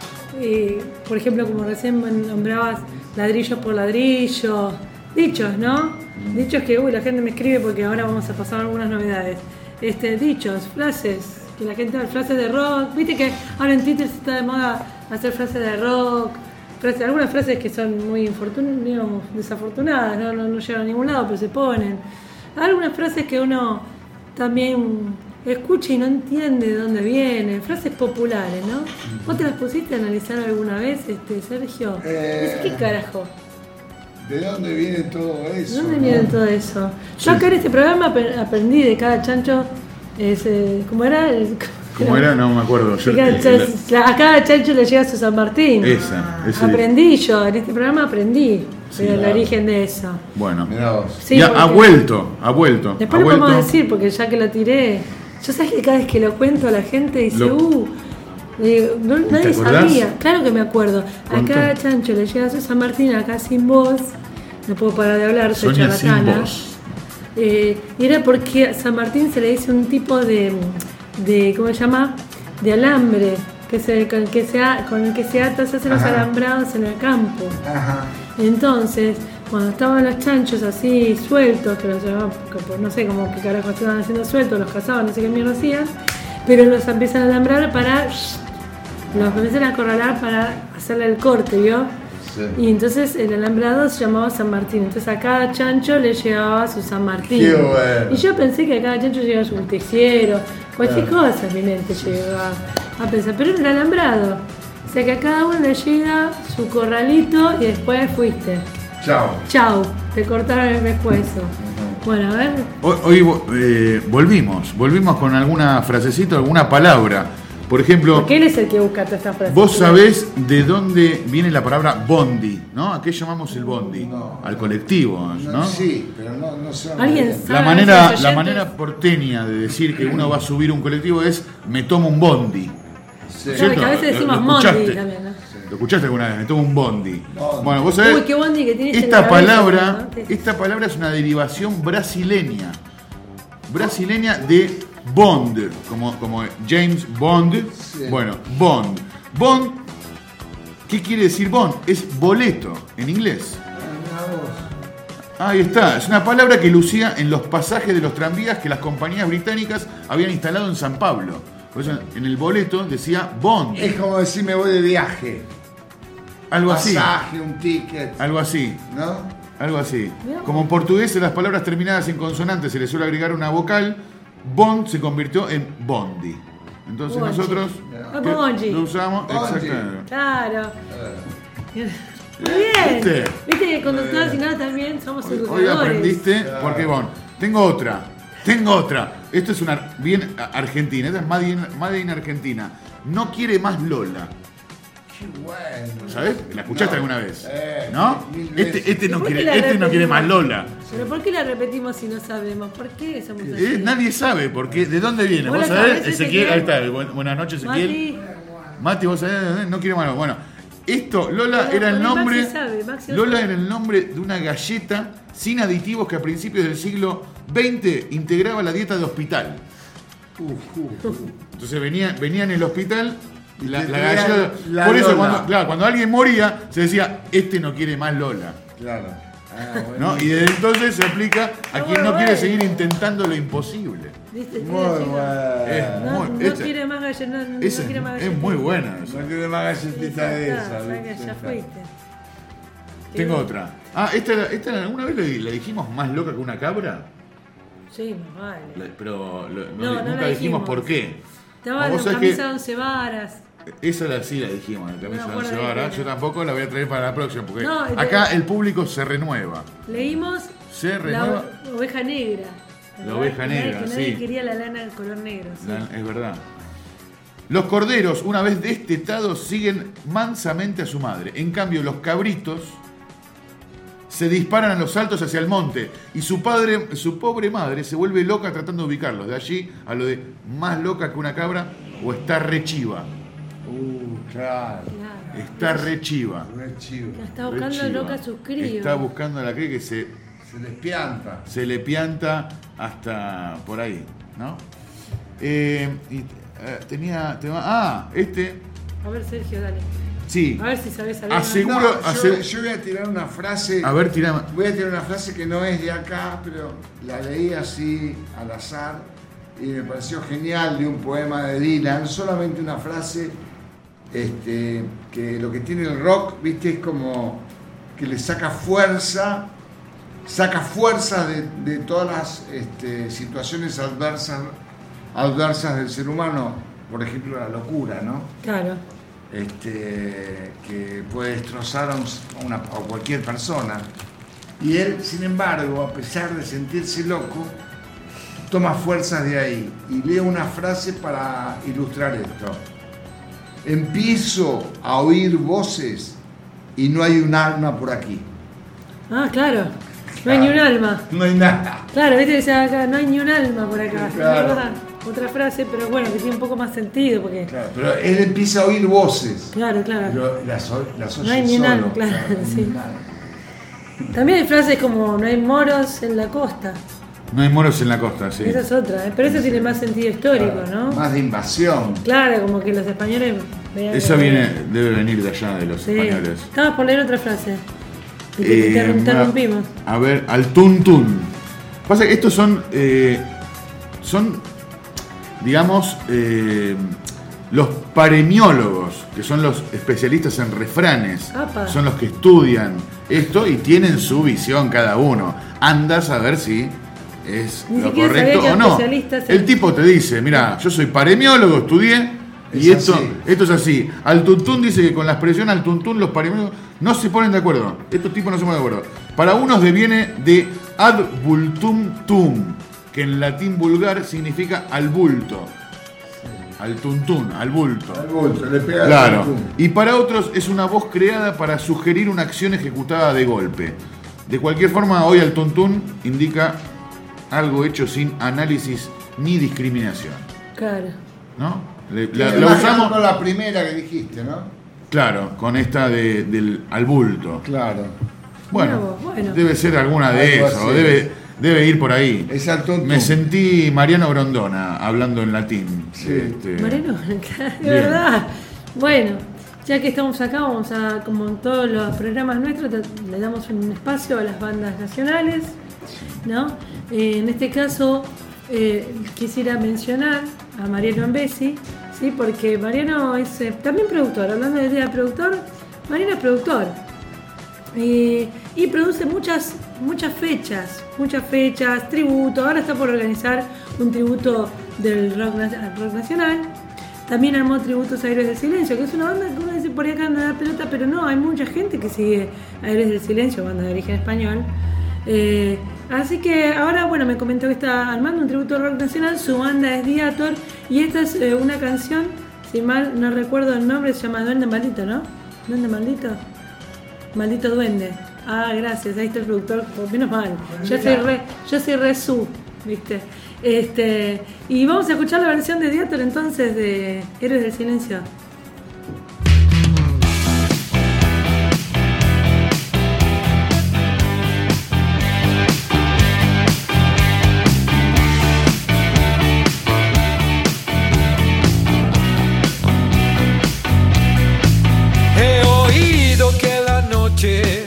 eh, por ejemplo, como recién nombrabas, ladrillo por ladrillo, dichos, ¿no? Dichos que uy, la gente me escribe porque ahora vamos a pasar algunas novedades. Este, dichos, frases, que la gente hace frases de rock, viste que ahora en Twitter se está de moda hacer frases de rock, frases, algunas frases que son muy infortun- digamos, desafortunadas, ¿no? No, no llegan a ningún lado, pero se ponen. Algunas frases que uno también escucha y no entiende de dónde vienen, frases populares, ¿no? ¿Vos te las pusiste a analizar alguna vez, este, Sergio? Eh, ¿Qué carajo? ¿De dónde viene todo eso? ¿De dónde no? viene todo eso? Yo acá en este programa ap- aprendí de cada chancho, ese, ¿cómo era? El- ¿Cómo era? No me acuerdo. Yo, de cada eh, cha- la- a cada chancho le llega su San Martín. esa, ese- Aprendí yo, en este programa aprendí Sí, el claro. origen de eso. Bueno. Mirá vos. Sí, ya ha porque- vuelto, ha vuelto. Después ha lo vuelto. podemos decir, porque ya que lo tiré, yo sabes que cada vez que lo cuento la gente dice, Lo- uh, digo, no, nadie acordás? sabía, claro que me acuerdo. A ¿Cuánto? cada chancho le llega su San Martín acá sin voz, no puedo parar de hablar, soy Soña sin charlatana. voz. Eh, y era porque a San Martín se le dice un tipo de, de ¿cómo se llama? De alambre, que se, con, el que se, a- con el que se ata, se hacen los Ajá. alambrados en el campo. Ajá. Entonces, cuando estaban los chanchos así sueltos, que los llevaban, que por no sé cómo qué carajo estaban haciendo sueltos, los cazaban, no sé qué mierda hacían, pero los empiezan a alambrar para los empiezan a acorralar para hacerle el corte, ¿vio? Sí. Y entonces el alambrado se llamaba San Martín. Entonces a cada chancho le llegaba su San Martín. Qué bueno. Y yo pensé que a cada chancho llegaba su justiciero, cualquier cosa en mi mente llegaba a pensar. Pero era el alambrado. O sea que a cada uno le llega su corralito y después fuiste. Chao. Chau, te cortaron el pescuezo. Bueno, a ver. Hoy, hoy, eh, volvimos, volvimos con alguna frasecita, alguna palabra. Por ejemplo, Porque él es el que busca todas estas frases. vos sabés de dónde viene la palabra bondi, ¿no? ¿A qué llamamos el bondi? No. Al colectivo, No, ¿no? Sí, pero no, no sé. ¿Alguien La sabe? manera, los la oyentes? manera porteña de decir que uno va a subir un colectivo es me tomo un bondi. Sí. Claro, que a veces ¿Lo- decimos lo Mondi escuchaste? también, ¿no? ¿Lo escuchaste alguna vez? Me tomo un bondi. Bondi. Bueno, vos sabés, Uy, qué bondi que tienes en esta la cabeza, palabra, ¿no? esta palabra es una derivación brasileña. Brasileña de Bond, como, como James Bond. Sí. Bueno, Bond. Bond, ¿qué quiere decir Bond? Es boleto en inglés. Ahí está, es una palabra que lucía en los pasajes de los tranvías que las compañías británicas habían instalado en San Pablo. Por eso en el boleto decía Bond, Es como decir me voy de viaje. algo así, Pasaje, un ticket. algo así, ¿No? algo así. Mirá. Como en portugués a las palabras terminadas en consonante se le suele agregar una vocal, Bond se convirtió en Bondi. Entonces Bonchi. nosotros Ah, ¿qué? Bonchi. lo usamos Bonchi. exactamente. Claro. Muy bien. ¿Viste? Viste que conductores y nada también somos Hoy, educadores. hoy aprendiste, porque bueno, tengo otra, tengo otra. Esto es una bien argentina, esta es Made in, Made in Argentina. No quiere más Lola. Qué bueno. ¿Sabes? ¿La escuchaste No. alguna vez? Eh, ¿No? mil veces. Este, este no ¿Por qué quiere, la este no quiere repetimos? más Lola. Pero ¿por qué la repetimos si no sabemos? ¿Por qué somos así? Eh, nadie sabe por qué, de dónde viene. ¿Vos ¿Vos la sabés? sabés, Ezequiel, ahí Ezequiel? está. Bu- Buenas noches, Ezequiel. Mati, Mati, vos sabés, de dónde? No quiere más Lola. Bueno, esto, Lola Pero era el Maxi nombre. sabe, Maxi Lola sabe. era el nombre de una galleta sin aditivos que a principios del siglo veinte integraba la dieta de hospital. Entonces venía, venía en el hospital la, te la traían galleta. la por eso, Lola. cuando, claro, cuando alguien moría, se decía, este no quiere más Lola. Claro. Ah, ¿No? bueno. Y desde entonces se aplica a Muy quien no quiere bueno. seguir intentando lo imposible. ¿viste? Muy Mira, chicos. Es bueno. No, muy, no esta- quiere más galletita. No, no esa quiere más es galletita. muy buena. esa. No quiere más galletita de Ya esa. está, ya que ¿viste? ya fuiste. Tengo Qué otra. Ah, esta, era- esta alguna vez le, le dijimos más loca que una cabra. Sí, más vale. Le- pero lo- no- No, no nunca la dijimos dijimos. por qué. Estaba Vos en sabés camisa que- de once varas. Esa la sí la dijimos, la camisa No me de once acuerdo de varas. qué Yo era. tampoco la voy a traer para la próxima, porque No, de- acá el público se renueva. Leímos Se la renueva. o- oveja negra. La oveja Nadie- negra, que nadie sí. quería la lana de color negro. Sí. La- es verdad. Los corderos, una vez destetados, siguen mansamente a su madre. En cambio, los cabritos se disparan a los saltos hacia el monte y su padre, su pobre madre, se vuelve loca tratando de ubicarlos. De allí a lo de más loca que una cabra o está re chiva. Uh, claro. Claro. Está re chiva. Re chivo. La está Re buscando chiva. loca a sus críos. Está buscando a la cría que se, Se les pianta. se le pianta hasta por ahí, ¿no? Eh, y, eh, tenía, tenía- Ah, este. A ver, Sergio, dale. Sí. A ver si sabes algo. Aseguro- No, yo, hace- yo voy a tirar una frase. A ver, tirame. Voy a tirar una frase que no es de acá, pero la leí así al azar y me pareció genial, de un poema de Dylan. Solamente una frase este, que lo que tiene el rock, viste, es como que le saca fuerza, saca fuerza de, de todas las este, situaciones adversas, adversas del ser humano. Por ejemplo, la locura, ¿no? Claro. Este, que puede destrozar a, un- a una, a cualquier persona. Y él, sin embargo, a pesar de sentirse loco, toma fuerzas de ahí. Y leo una frase para ilustrar esto. Empiezo a oír voces y no hay un alma por aquí. Ah, claro. No hay ni un alma. No hay nada. Claro, viste que decía acá, no hay ni un alma por acá. Claro. ¿Verdad? Otra frase, pero bueno, que tiene un poco más sentido porque. Claro, pero él empieza a oír voces. Claro, claro. Pero las, o- las oye No hay ni un solo. alma, claro, no hay sí. un alma. También hay frases como no hay moros en la costa. No hay moros en la costa, sí. Esa es otra, ¿eh? Pero eso tiene más sentido histórico, ¿no? Más de invasión. Claro, como que los españoles. vean Esa que- viene, debe venir de allá, de los Sí. españoles. Estabas por leer otra frase. Y te, Eh, te interrumpimos. A ver, al tuntún. Pasa que estos son, eh, son, digamos, eh, Los paremiólogos, que son los especialistas en refranes, Apa. son los que estudian esto y tienen su visión cada uno. Andas a ver si es Ni lo siquiera correcto sabía que o no. especialistas en- El tipo te dice, mira, yo soy paremiólogo, estudié, y Es esto, así. esto es así. Al tuntún dice que con la expresión al tuntún los paremiólogos no se ponen de acuerdo. Estos tipos no se ponen de acuerdo. Para unos deviene de ad vultum tum, que en latín vulgar significa al bulto. Al tuntún, al bulto. Al bulto, le pega al Claro. tuntún. Y para otros es una voz creada para sugerir una acción ejecutada de golpe. De cualquier forma, hoy al tuntún indica algo hecho sin análisis ni discriminación. Claro. ¿No? Le- la, Me la imagino usamos, con la primera que dijiste, ¿no? claro, con esta de, del al bulto. Claro. Bueno, Mira vos, bueno. debe ser alguna de Algo esas, así. o debe, debe ir por ahí. Es al tuntún. Me sentí Mariano Grondona hablando en latín. Sí. Este, Mariano, de Bien. verdad. Bueno, ya que estamos acá, vamos a, como en todos los programas nuestros, te- le damos un espacio a las bandas nacionales, ¿no? Eh, en este caso, eh, quisiera mencionar a Mariano Ambesi, ¿sí? Porque Mariano es eh, también productor, hablando de idea de productor, Mariano es productor. Eh, y produce muchas muchas fechas, muchas fechas, tributo. Ahora está por organizar un tributo del rock, na- rock nacional. También armó tributos a Héroes del Silencio, que es una banda que uno dice por ahí acá anda a dar pelota, pero no, hay mucha gente que sigue a Héroes del Silencio, banda de origen español. Eh, así que ahora, bueno, me comentó que está armando un tributo al rock nacional, su banda es Diator, y esta es eh, una canción, si mal no recuerdo el nombre, se llama Duende Maldito, ¿no? ¿Duende Maldito? Maldito Duende. Ah, gracias, ahí está el productor, por menos mal. Yo soy re, yo soy re su, ¿viste? Este, y vamos a escuchar la versión de Diator entonces de Héroes del Silencio. He oído que la noche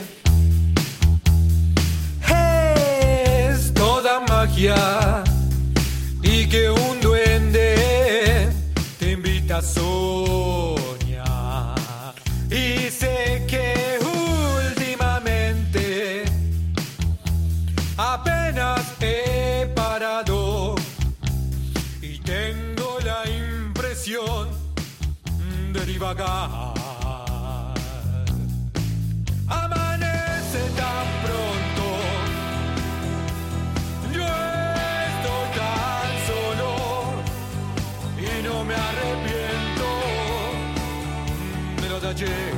es toda magia y que un duende te invita a soñar. Y sé que últimamente apenas he parado y tengo la impresión de divagar. Amanece tan pronto, yo estoy tan solo y no me arrepiento de lo de ayer.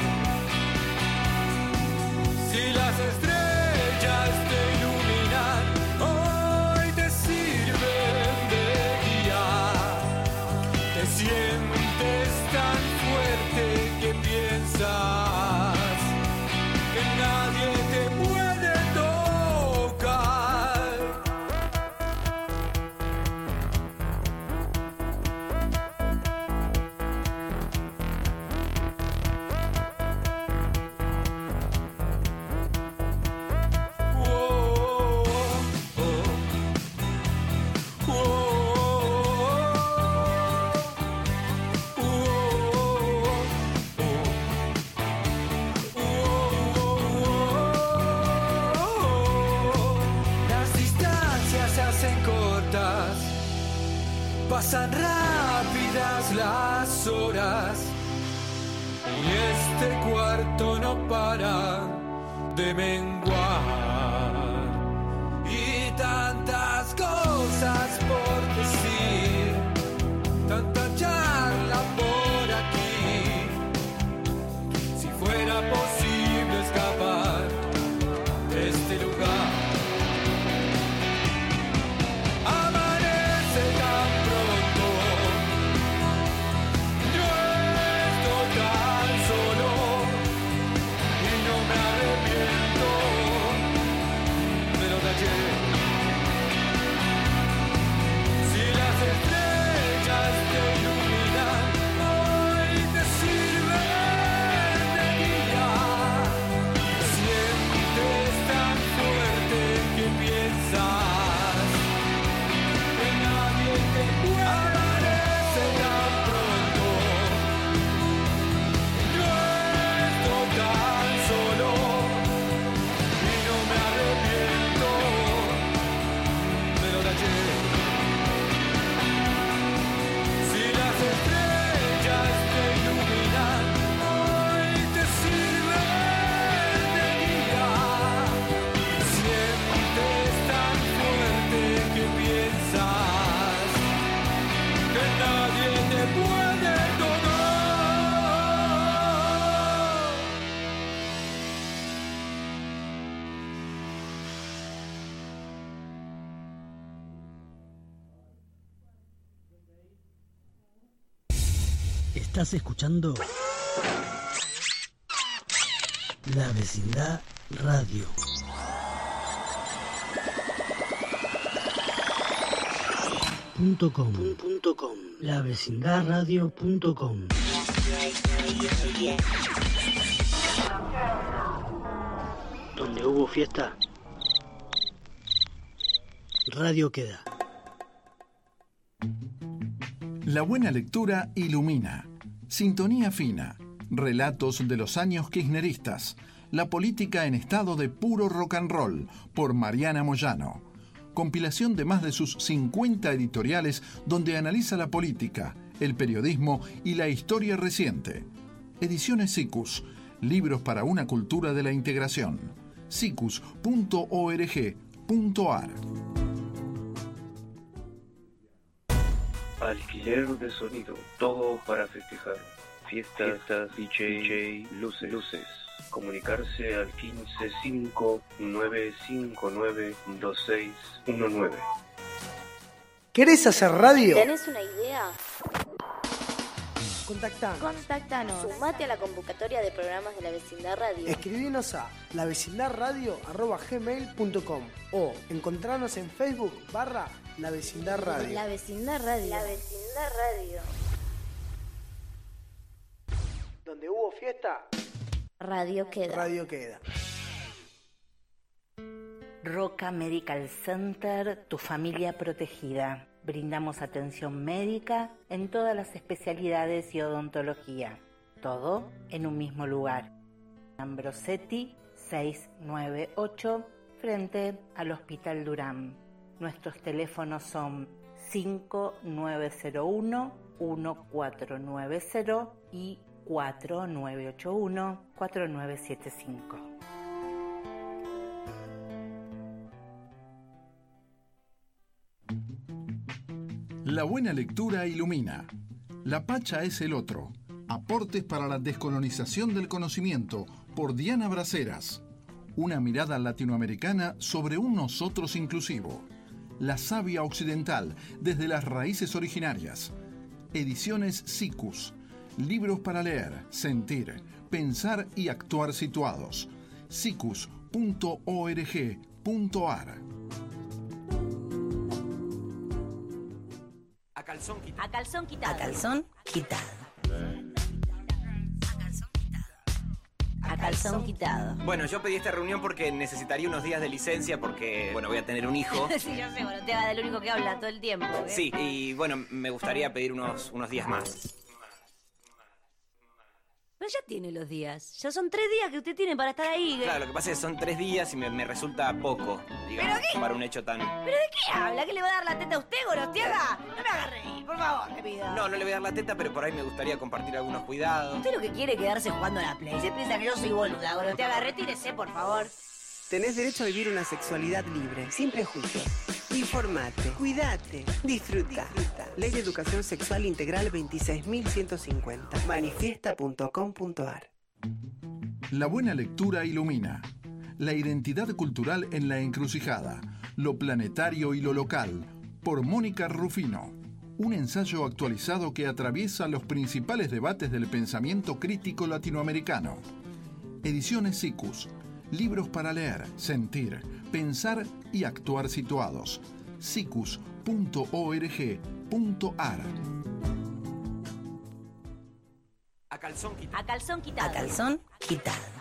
Si las estrellas te iluminan, hoy te sirven de guía. Te sientes tan fuerte que piensas que nadie te puede tocar. Oh, oh, oh, oh, Las distancias se hacen cortas, pasan rápidas las horas y este cuarto no para de menguar. Y tantas cosas por decir, tanta charla por aquí. Si fuera posible escapar de este lugar. Amanece tan pronto, yo estoy tan solo y no me arrepiento de lo de ayer. Estás escuchando La Vecindad Radio. Punto com. Punto com. La Vecindad Radio punto com. Donde hubo fiesta, radio queda. La buena lectura ilumina. Sintonía fina. Relatos de los años kirchneristas. La política en estado de puro rock and roll, por Mariana Moyano. Compilación de más de sus cincuenta editoriales donde analiza la política, el periodismo y la historia reciente. Ediciones Sikus. Libros para una cultura de la integración. sikus punto org punto ar. Alquiler de sonido, todo para festejar. Fiestas, Fiestas D J, D J, luces, luces. Comunicarse al quince cinco nueve cinco nueve dos seis uno nueve. ¿Querés hacer radio? ¿Tenés una idea? Contactanos. Contactanos. Sumate a la convocatoria de programas de La Vecindad Radio. Escribinos a lavecindadradio arroba gmail punto com o encontrarnos en Facebook barra La Vecindad Radio. La Vecindad Radio. La Vecindad Radio. Donde hubo fiesta, radio queda. Radio queda. Roca Medical Center, tu familia protegida. Brindamos atención médica en todas las especialidades y odontología. Todo en un mismo lugar. Ambrosetti seiscientos noventa y ocho, frente al Hospital Durán. Nuestros teléfonos son cinco nueve cero uno uno cuatro nueve cero y cuatro nueve ocho uno cuatro nueve siete cinco. La buena lectura ilumina. La Pacha es el otro. Aportes para la descolonización del conocimiento, por Diana Braceras. Una mirada latinoamericana sobre un nosotros inclusivo. La savia occidental, desde las raíces originarias. Ediciones Sikus. Libros para leer, sentir, pensar y actuar situados. sikus punto org punto ar. A calzón quitado. A calzón quitado. A calzón quitado. A calzón quitado. Bueno, yo pedí esta reunión porque necesitaría unos días de licencia porque, bueno, voy a tener un hijo. Sí, yo sé, bueno, te va del único que habla todo el tiempo. ¿eh? Sí, y bueno, me gustaría pedir unos, unos días más. Pero ya tiene los días. Ya son tres días que usted tiene para estar ahí. ¿eh? Claro, lo que pasa es que son tres días y me, me resulta poco, digamos, ¿Pero qué? para un hecho tan... ¿Pero de qué habla? ¿Qué le va a dar la teta a usted, Gorostiaga? No me haga reír, por favor, le pido. No, no le voy a dar la teta, pero por ahí me gustaría compartir algunos cuidados. Usted lo que quiere es quedarse jugando a la Play. Se piensa que yo soy boluda, Gorostiaga. Retírese, por favor. Tenés derecho a vivir una sexualidad libre, sin prejuicios. Informate, cuídate, disfruta. Ley de Educación Sexual Integral veintiséis mil ciento cincuenta. Manifiesta punto com punto ar. La buena lectura ilumina. La identidad cultural en la encrucijada. Lo planetario y lo local. Por Mónica Rufino. Un ensayo actualizado que atraviesa los principales debates del pensamiento crítico latinoamericano. Ediciones Sikus. Libros para leer, sentir, pensar y actuar situados. sikus punto org punto ar. A calzón quitado. A calzón quitado. A calzón quitado.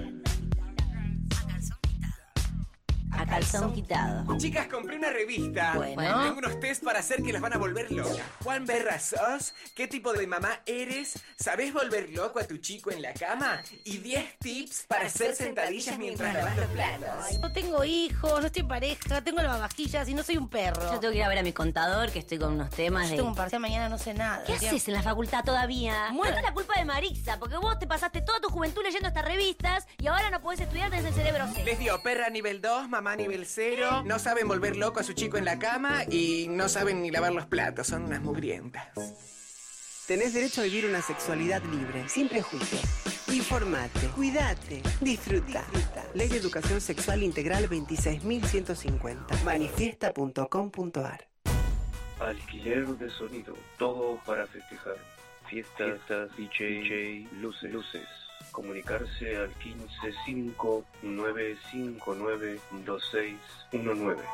A calzón quitado. Chicas, compré una revista. Bueno. Tengo unos test para hacer que las van a volver locas. ¿Cuán berra sos? ¿Qué tipo de mamá eres? ¿Sabés volver loco a tu chico en la cama? Y diez tips para hacer sentadillas mientras lavas los platos. No tengo hijos, no estoy en pareja, tengo lavavajillas y no soy un perro. Yo tengo que ir a ver a mi contador, que estoy con unos temas Yo de... tengo un parcial mañana, no sé nada. ¿Qué haces en la facultad todavía? Bueno. Esto es la culpa de Marixa, porque vos te pasaste toda tu juventud leyendo estas revistas y ahora no podés estudiar desde el cerebro seco. Les dio perra nivel dos, mamá nivel cero, no saben volver loco a su chico en la cama y no saben ni lavar los platos, son unas mugrientas. Tenés derecho a vivir una sexualidad libre, sin prejuicios. Informate, cuídate, disfruta. Ley de Educación Sexual Integral veintiséis mil ciento cincuenta. Manifiesta punto com punto ar. Alquiler de sonido, todo para festejar. fiestas, D J, D J, luces, luces. Comunicarse al quince cinco nueve cinco nueve dos seis uno nueve.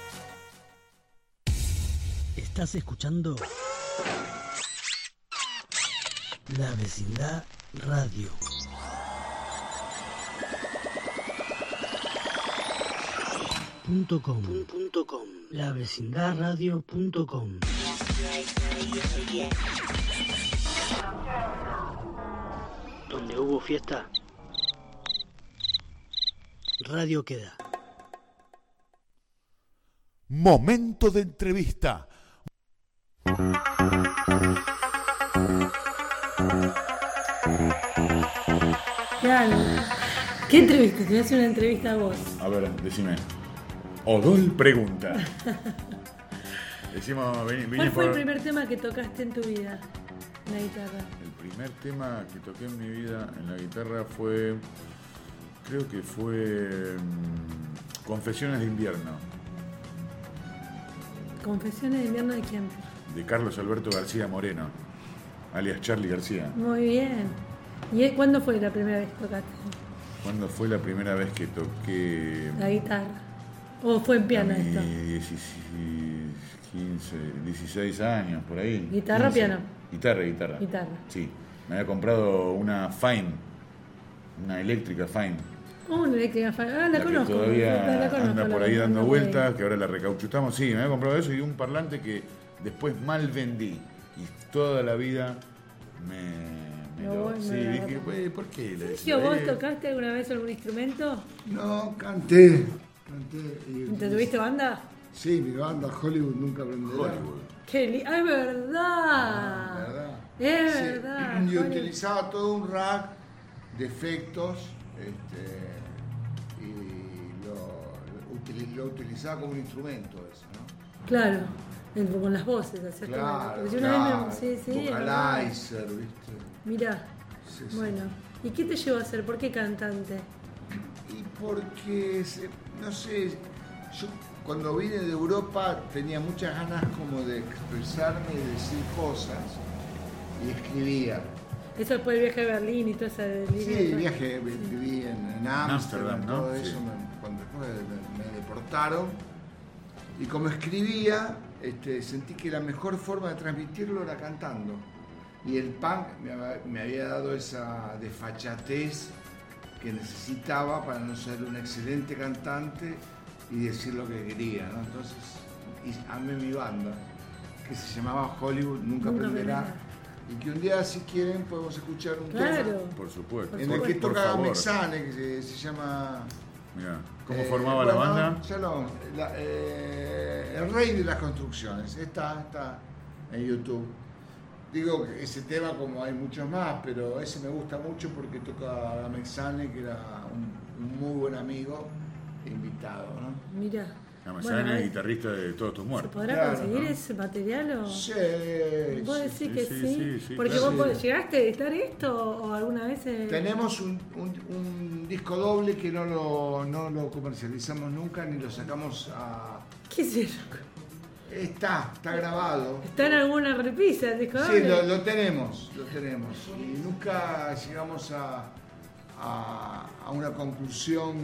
Estás escuchando La Vecindad Radio. Punto com. Punto com. La Vecindad Radio punto com. Donde hubo fiesta, radio queda. Momento de entrevista. Claro. ¿Qué entrevista? Te voy a hacer una entrevista a vos. A ver, decime. Odol pregunta. Decimos, vení, vení ¿Cuál fue por... el primer tema que tocaste en tu vida en la guitarra? El primer tema que toqué en mi vida en la guitarra fue, creo que fue um, Confesiones de invierno. ¿Confesiones de invierno de quién? De Carlos Alberto García Moreno, alias Charlie García. Muy bien. ¿Y cuándo fue la primera vez que tocaste ¿Cuándo fue la primera vez que toqué la guitarra? ¿O fue en piano esto? quince, dieciséis años, por ahí. ¿Guitarra o piano? Guitarra, guitarra. Guitarra. Sí. Me había comprado una Fine, una eléctrica Fine. Oh, una eléctrica Fine. Ah, la, la conozco. Que todavía la, la conozco, anda por ahí la, dando la vueltas, que ahora la recauchutamos. Sí, me había comprado eso y un parlante que después mal vendí. Y toda la vida me... me no, lo, bueno, sí, no, dije, no. ¿por qué? Le Sergio, ¿vos tocaste alguna vez algún instrumento? No, canté. canté y, ¿Te tuviste banda? Sí, mi banda Hollywood nunca aprenderá. Hollywood. ¡Qué li- ¡Ah, es verdad! Ah, ¿verdad? Es Sí, verdad. y Hollywood. utilizaba todo un rack de efectos este, y lo, util- lo utilizaba como un instrumento eso, ¿no? Claro, el- con las voces. Hacías Claro, todo. Yo una vez claro. me- sí, sí, es verdad. Vocalizer, ¿viste? Mirá, Sí, sí. bueno. ¿Y qué te llevó a hacer? ¿Por qué cantante? Y porque, se- no sé, yo cuando vine de Europa tenía muchas ganas como de expresarme y decir cosas y escribía. Eso después del viaje a Berlín y toda esa línea. Sí, viaje, vi- viví en, en Ámsterdam, ¿no? todo Sí. eso, me- cuando después me, me deportaron. Y como escribía, este, sentí que la mejor forma de transmitirlo era cantando. Y el punk me, hab- me había dado esa desfachatez que necesitaba para no ser un excelente cantante y decir lo que quería, ¿no? Entonces, y amé mi banda, que se llamaba Hollywood Nunca, Nunca Aprenderá. Aprenderá. Y que un día, si quieren, podemos escuchar un Claro. tema Por supuesto. en el que Por toca favor. Mexane, que se, se llama... Mirá, ¿cómo eh, formaba bueno, la banda? Ya no, la- eh, el rey de las construcciones. Está, está en YouTube. Digo que ese tema, como hay muchos más, pero ese me gusta mucho porque toca a Mexane, que era un, un muy buen amigo e invitado, ¿no? Mira. Gamazán Bueno, es ¿eh? guitarrista de Todos tus ¿Se muertos. podrá Claro, conseguir ¿no? ese material o...? Sí. ¿Vos decís sí, que sí, sí? sí, sí, Porque claro. vos podés- llegaste a editar esto o alguna vez... eh, Tenemos un, un- un disco doble que no lo, no lo comercializamos nunca ni lo sacamos a... ¿Qué es eso? Está, está grabado. ¿Está en alguna repisa el disco Sí, doble? lo, lo tenemos, lo tenemos. Y nunca llegamos a, a, a una conclusión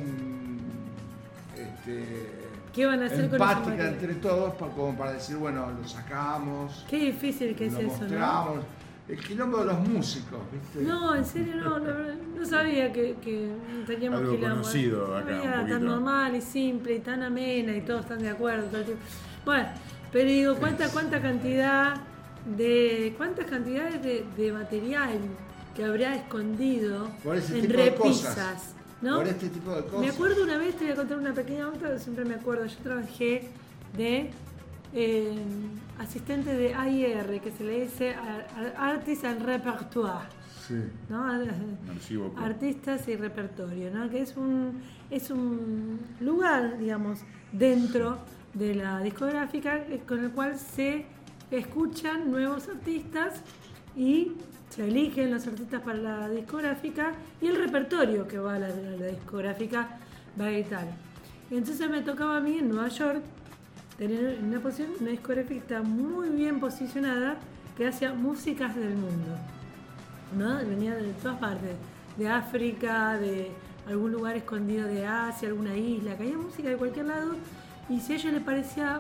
este, ¿Qué van a hacer con ese empática material? entre todos pa- como para decir, bueno, lo sacamos, Qué difícil que es lo eso, ¿no? mostramos. El quilombo de los músicos, ¿viste? No, en serio no, no, no sabía que, que teníamos Algo quilombo. conocido No acá, sabía, un tan poquito. normal y simple y tan amena y todos están de acuerdo todo el tiempo. Bueno, pero digo, ¿cuánta, cuánta cantidad de, cuántas cantidades de, de material que habrá escondido Por ese en tipo de repisas? cosas. ¿No? Por este tipo de cosas. Me acuerdo una vez, te voy a contar una pequeña nota, siempre me acuerdo, yo trabajé de eh, asistente de A I R, que se le dice Artist and Repertoire, Sí. ¿no? Archivo. Artistas y repertorio, ¿no? Que es un, es un lugar, digamos, dentro de la discográfica eh, con el cual se escuchan nuevos artistas y se eligen los artistas para la discográfica y el repertorio que va a la, la discográfica va y tal. Y entonces me tocaba a mí en Nueva York tener una posición, una discográfica muy bien posicionada que hacía músicas del mundo, ¿no? Venía de todas partes, de África, de algún lugar escondido de Asia, alguna isla, que había música de cualquier lado, y si a ellos les parecía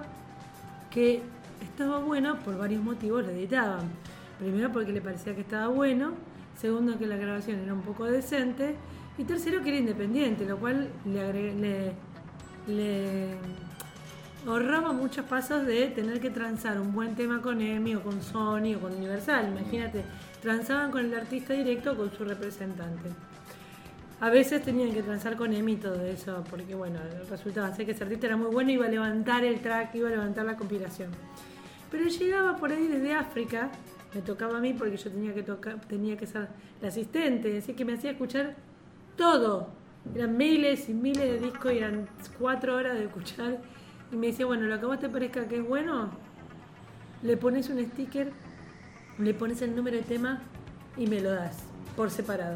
que estaba bueno, por varios motivos lo editaban. Primero porque le parecía que estaba bueno, segundo que la grabación era un poco decente, y tercero que era independiente, lo cual le, agregué, le, le ahorraba muchos pasos de tener que transar un buen tema con EMI o con Sony o con Universal. Imagínate, transaban con el artista directo o con su representante. A veces tenían que transar con EMI y todo eso, porque bueno, resultaba ser que ese artista era muy bueno y iba a levantar el track, iba a levantar la compilación. Pero llegaba por ahí desde África, me tocaba a mí porque yo tenía que tocar, tenía que ser la asistente, así que me hacía escuchar todo. Eran miles y miles de discos y eran cuatro horas de escuchar. Y me decía, bueno, lo que a vos te parezca que es bueno, le pones un sticker, le pones el número de tema y me lo das, por separado.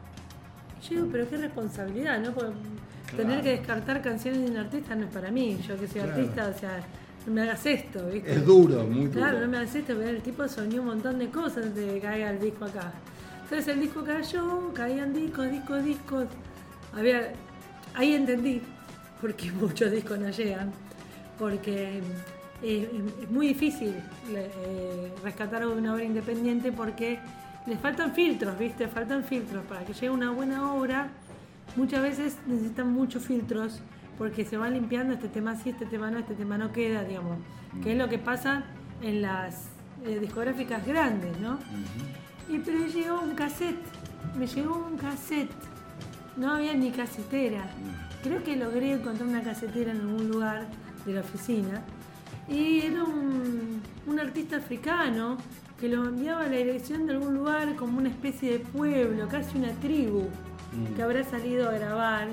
Y yo digo, pero qué responsabilidad, ¿no? Porque claro, tener que descartar canciones de un artista no es para mí. Yo que soy claro. artista, o sea, no me hagas esto, ¿viste? Es duro, muy duro. Claro, no me hagas esto, pero el tipo soñó un montón de cosas antes de que caiga el disco acá. Entonces el disco cayó, caían discos, discos, discos. Había, ahí entendí por qué muchos discos no llegan. Porque eh, es muy difícil eh, rescatar una obra independiente porque les faltan filtros, ¿viste? Faltan filtros. Para que llegue una buena obra, muchas veces necesitan muchos filtros porque se van limpiando este tema sí, este tema no, este tema no queda, digamos. Mm. Que es lo que pasa en las eh, discográficas grandes, ¿no? Mm-hmm. Y pero me llegó un cassette, me llegó un cassette. No había ni casetera. Mm. Creo que logré encontrar una casetera en algún lugar de la oficina, y era un, un artista africano que lo enviaba a la dirección de algún lugar como una especie de pueblo, casi una tribu, mm. que habrá salido a grabar.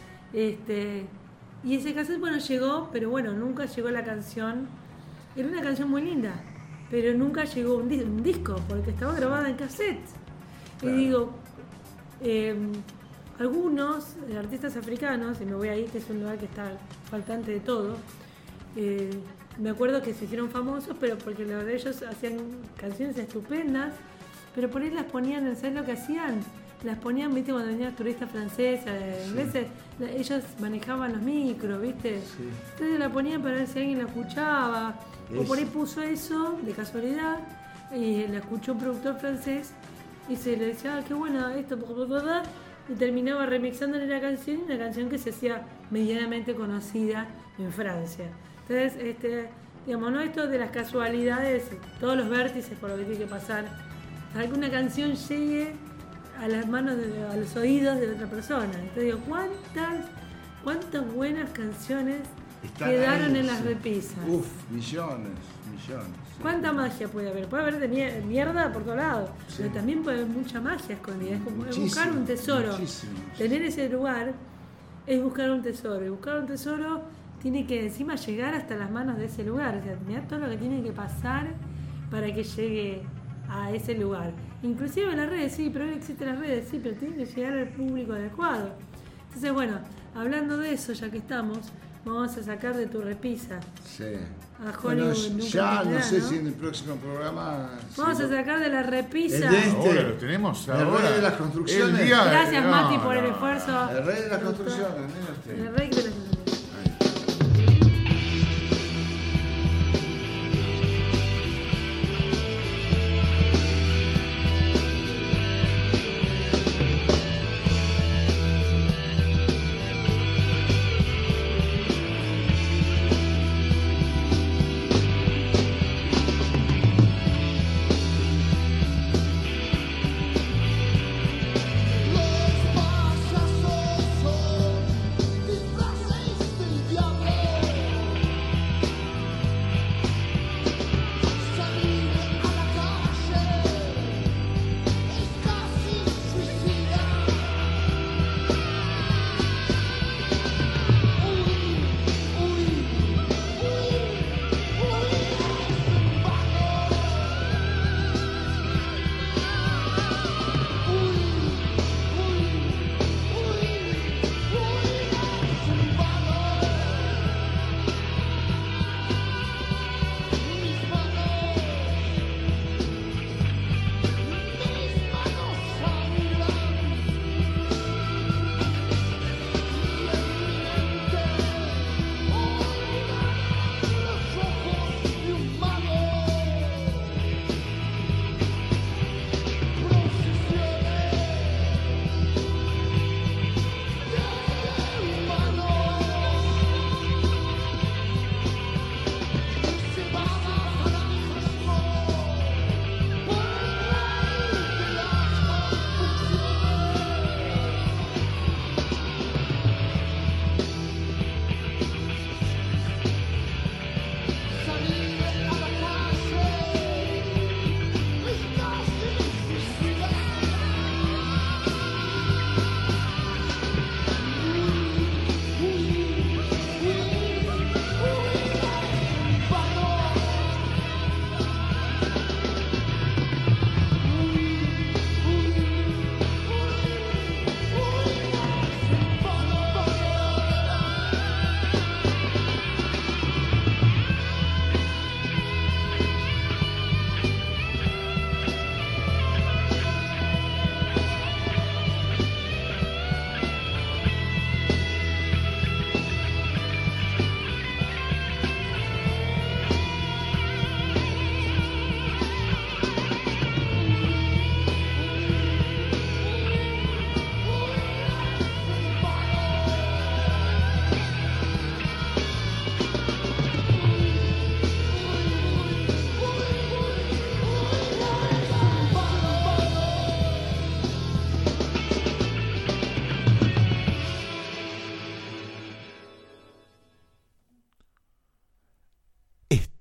Este, y ese cassette, bueno, llegó, pero bueno, nunca llegó la canción. Era una canción muy linda, pero nunca llegó un, dis- un disco, porque estaba grabada en cassette. Claro. Y digo, eh, algunos artistas africanos, y me voy ahí, que es un lugar que está faltante de todo, eh, me acuerdo que se hicieron famosos, pero porque los de ellos hacían canciones estupendas, pero por ahí las ponían, ¿sabes lo que hacían? Las ponían, viste, cuando venían los turistas franceses, sí. ingleses, ellos manejaban los micros, viste, sí. Entonces la ponían para ver si alguien la escuchaba, es... o por ahí puso eso, de casualidad, y la escuchó un productor francés, y se le decía, ah, qué bueno esto, y terminaba remixándole la canción, una canción que se hacía medianamente conocida en Francia. Entonces, este, digamos, no esto de las casualidades, todos los vértices por lo que tiene que pasar, para que una canción llegue a las manos, de, a los oídos de otra persona. Entonces digo, ¿cuántas, cuántas buenas canciones están quedaron ahí, en las sí. repisas? Uf, millones, millones. Sí. ¿Cuánta magia puede haber? Puede haber de mierda por todos lados, sí. pero también puede haber mucha magia escondida. Es como buscar un tesoro. Muchísimo. Tener ese lugar es buscar un tesoro. Y buscar un tesoro tiene que encima llegar hasta las manos de ese lugar. O sea, mirá todo lo que tiene que pasar para que llegue a ese lugar. Inclusive en las redes, sí, pero hoy existen las redes, sí, pero tiene que llegar al público adecuado. Entonces, bueno, hablando de eso, ya que estamos, vamos a sacar de tu repisa. Sí. A Hollywood. Bueno, ya no sé ¿no? si en el próximo programa. Vamos si a sacar de la repisa. El de este, ahora lo tenemos ahora. El rey de las construcciones. El día, Gracias, no, Mati, por no, el esfuerzo. El rey de las construcciones. Mira el rey de las construcciones. Los payasos son disfraces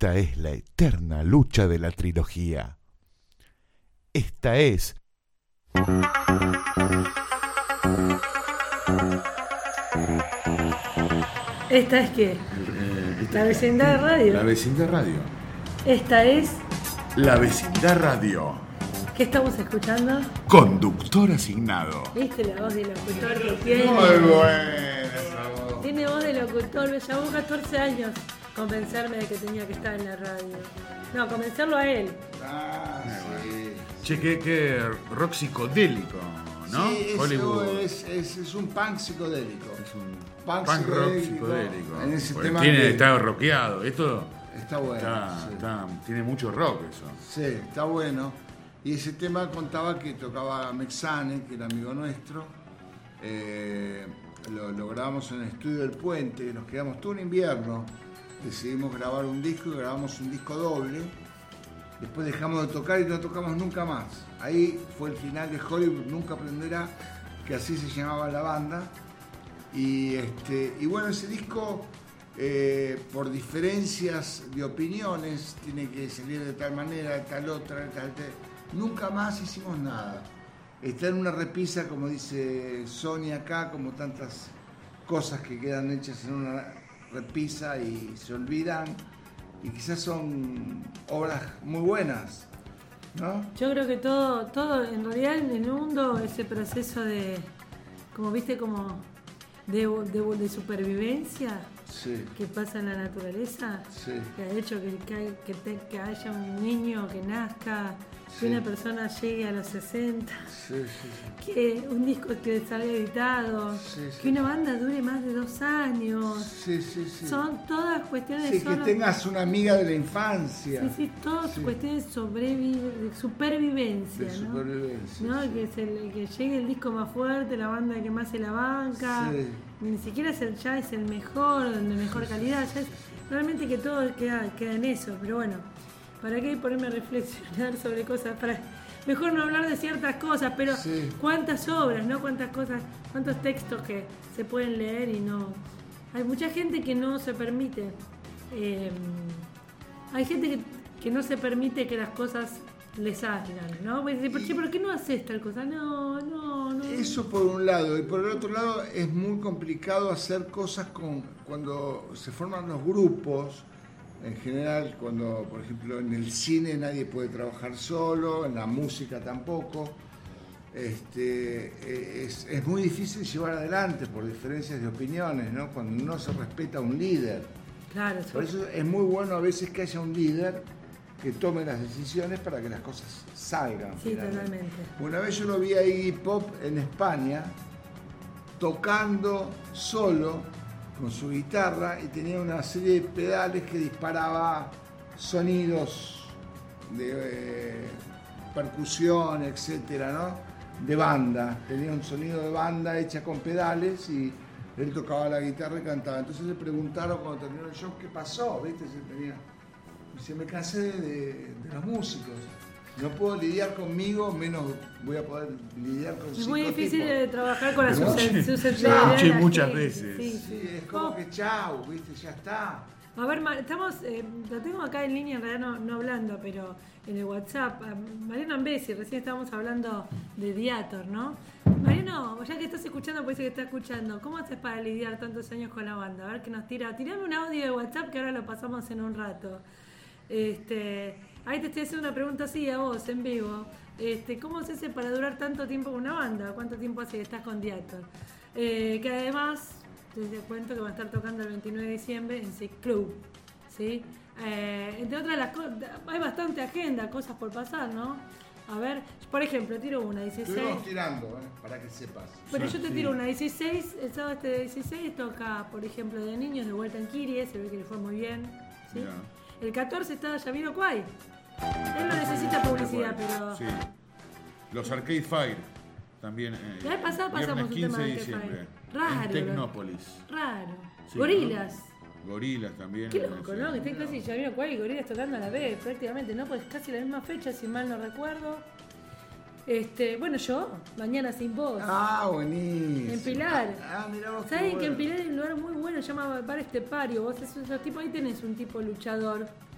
Esta es la eterna lucha de la trilogía. Esta es... ¿Esta es qué? Eh, esta La es- Vecindad Radio. La Vecindad Radio. Esta es... La Vecindad Radio. ¿Qué estamos escuchando? Conductor asignado. ¿Viste la voz de locutor que tiene? Muy buena esa voz. Tiene voz de locutor. Me llamó catorce años convencerme de que tenía que estar en la radio. No, convencerlo a él. Ah, sí. Che, qué, qué rock psicodélico, ¿no? Sí, eso Hollywood. es, es, es un punk psicodélico. Es un punk, punk rock psicodélico. psicodélico. En ese Porque tema tiene, que- está rockeado. Esto Está bueno. está- sí. está- tiene mucho rock eso. Sí, está bueno. Y ese tema contaba que tocaba Mexane, que era amigo nuestro. Eh, lo, lo grabamos en el estudio del Puente, nos quedamos todo un invierno. Decidimos grabar un disco y grabamos un disco doble. Después dejamos de tocar y no tocamos nunca más. Ahí fue el final de Hollywood, Nunca Aprenderá, que así se llamaba la banda. Y, este, y bueno, ese disco, eh, por diferencias de opiniones, tiene que salir de tal manera, de tal otra, de tal, tal. Nunca más hicimos nada. Está en una repisa, como dice Sonia acá, como tantas cosas que quedan hechas en una repisa y se olvidan. Y quizás son obras muy buenas, ¿no? Yo creo que todo, todo, en realidad en el mundo, ese proceso de, como viste, como de, de, de supervivencia Sí, que pasa en la naturaleza, sí. que ha hecho que, que, que, te- que haya un niño que nazca, Sí. que una persona llegue a los sesenta, Sí, sí, sí. que un disco que salga editado, Sí, sí. que una banda dure más de dos años. Sí, sí, sí. Son todas cuestiones Sí, que solo- tengas una amiga de la infancia. Sí, sí, todas Sí. cuestiones de, sobrevi- de supervivencia, De ¿no? supervivencia, ¿No? sí. Que, es el, que llegue el disco más fuerte, la banda que más se la banca. Sí. Ni siquiera es el, ya es el mejor, de mejor calidad. Ya es, realmente que todo queda, queda en eso. Pero bueno, ¿para qué ponerme a reflexionar sobre cosas? Para, mejor no hablar de ciertas cosas, pero Sí. cuántas obras, ¿no? Cuántas cosas, cuántos textos que se pueden leer y no. Hay mucha gente que no se permite. eh, hay gente que, que no se permite que las cosas les salgan, ¿no? Pues dice, "Pero, che, ¿por qué no haces tal cosa? No, no, no. Eso por un lado. Y por el otro lado es muy complicado hacer cosas con cuando se forman los grupos. En general, cuando, por ejemplo, en el cine nadie puede trabajar solo, en la música tampoco. Este, es, es muy difícil llevar adelante por diferencias de opiniones, ¿no? Cuando no se respeta a un líder. Claro, Por eso es muy bueno a veces que haya un líder que tome las decisiones para que las cosas salgan. sí, finalmente. totalmente. Una vez yo lo vi a Iggy Pop en España tocando solo con su guitarra y tenía una serie de pedales que disparaba sonidos de eh, percusión, etcétera, ¿no? De banda. Tenía un sonido de banda hecha con pedales y él tocaba la guitarra y cantaba. Entonces le preguntaron cuando terminó el show qué pasó, ¿viste? Se tenía... Dice, me cansé de, de los músicos. No puedo lidiar conmigo, menos voy a poder lidiar con Es cinco muy difícil tipos. de trabajar con la ¿No? suced- Ya, susceptibilidad. escuché de la muchas gente. veces. Sí, Sí, sí. es como Oh, que chao, ¿viste? Ya está. A ver, Ma- estamos, eh, lo tengo acá en línea, en realidad no, no hablando, pero en el WhatsApp. A Mariano Ambesi, recién estábamos hablando de Diator, ¿no? Mariano, ya que estás escuchando, parece que estás escuchando. ¿Cómo haces para lidiar tantos años con la banda? A ver qué nos tira. Tirame un audio de WhatsApp que ahora lo pasamos en un rato. Este, ahí te estoy haciendo una pregunta así a vos, en vivo. Este, ¿Cómo se hace para durar tanto tiempo con una banda? ¿Cuánto tiempo hace que estás con Diator? Eh, que además, les cuento que va a estar tocando el veintinueve de diciembre en Sick Club, ¿sí? Eh, entre otras las cosas, hay bastante agenda, cosas por pasar, ¿no? A ver, por ejemplo, tiro una, dieciséis. Estuvimos tirando, ¿eh? Para que sepas. Pero yo te tiro una, dieciséis, el sábado este de dieciséis toca, por ejemplo, de niños de vuelta en Kirie, se ve que le fue muy bien, ¿sí? Mirá. El catorce está Jamiroquai. Él no necesita publicidad, pero... Sí. Los Arcade Fire también. Eh, La vez pasada pasamos viernes un tema quince de de Arcade diciembre. Fire. Raro, En Tecnópolis. Raro. Sí, Gorilas. ¿no? Gorilas también. Qué eh, loco, sí. ¿no? Que estén casi Jamiroquai y Gorilas tocando a la vez, prácticamente, ¿no? Pues casi la misma fecha, si mal no recuerdo. Este, bueno, yo, mañana sin vos. Ah, buenísimo. En Pilar. Ah, mirá vos. qué ¿Saben que bueno. en Pilar hay un lugar muy bueno, se llama Bar Estepario? Vos esos, esos tipos, ahí tenés un tipo luchador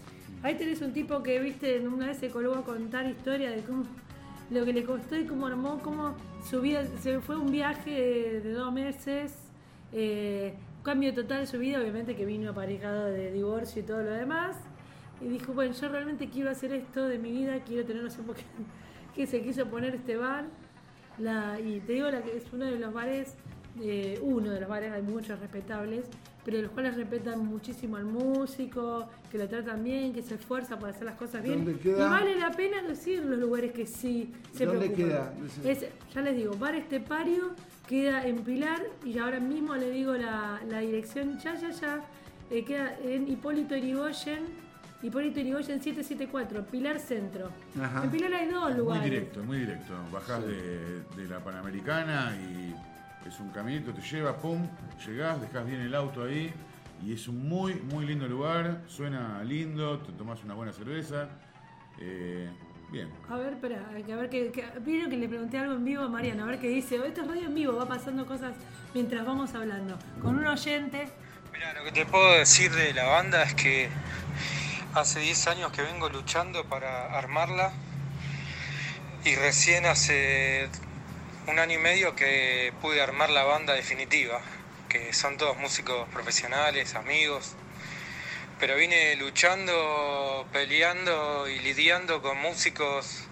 Ahí tenés un tipo que, viste, una vez se colgó a contar historia de cómo lo que le costó y cómo armó, cómo su vida, se fue un viaje de, de dos meses, eh, cambio total de su vida, obviamente que vino aparejado de divorcio y todo lo demás, y dijo, bueno, yo realmente quiero hacer esto de mi vida, quiero tener, no sé por qué, que se quiso poner este bar, la, y te digo, la que es uno de los bares, eh, uno de los bares, hay muchos respetables, pero los cuales respetan muchísimo al músico, que lo tratan bien, que se esfuerza por hacer las cosas bien. ¿Dónde queda? Y vale la pena decir los lugares que sí se ¿Dónde preocupan. queda? Es, ya les digo, Bar Estepario queda en Pilar, y ahora mismo le digo la, la dirección, ya, ya, ya, eh, queda en Hipólito Yrigoyen, Hipólito Yrigoyen setecientos setenta y cuatro, Pilar Centro. Ajá. En Pilar hay dos lugares. Muy directo, muy directo. Bajás sí. de, de la Panamericana y es un caminito, te lleva, pum, llegás, dejás bien el auto ahí y es un muy, muy lindo lugar, suena lindo, te tomás una buena cerveza, eh, bien. A ver, espera, a ver que, que vieron que le pregunté algo en vivo a Mariana, a ver qué dice. Esto es radio en vivo, va pasando cosas mientras vamos hablando. Con un oyente. Mira, lo que te puedo decir de la banda es que hace diez años que vengo luchando para armarla y recién hace un año y medio que pude armar la banda definitiva, que son todos músicos profesionales, amigos, pero vine luchando, peleando y lidiando con músicos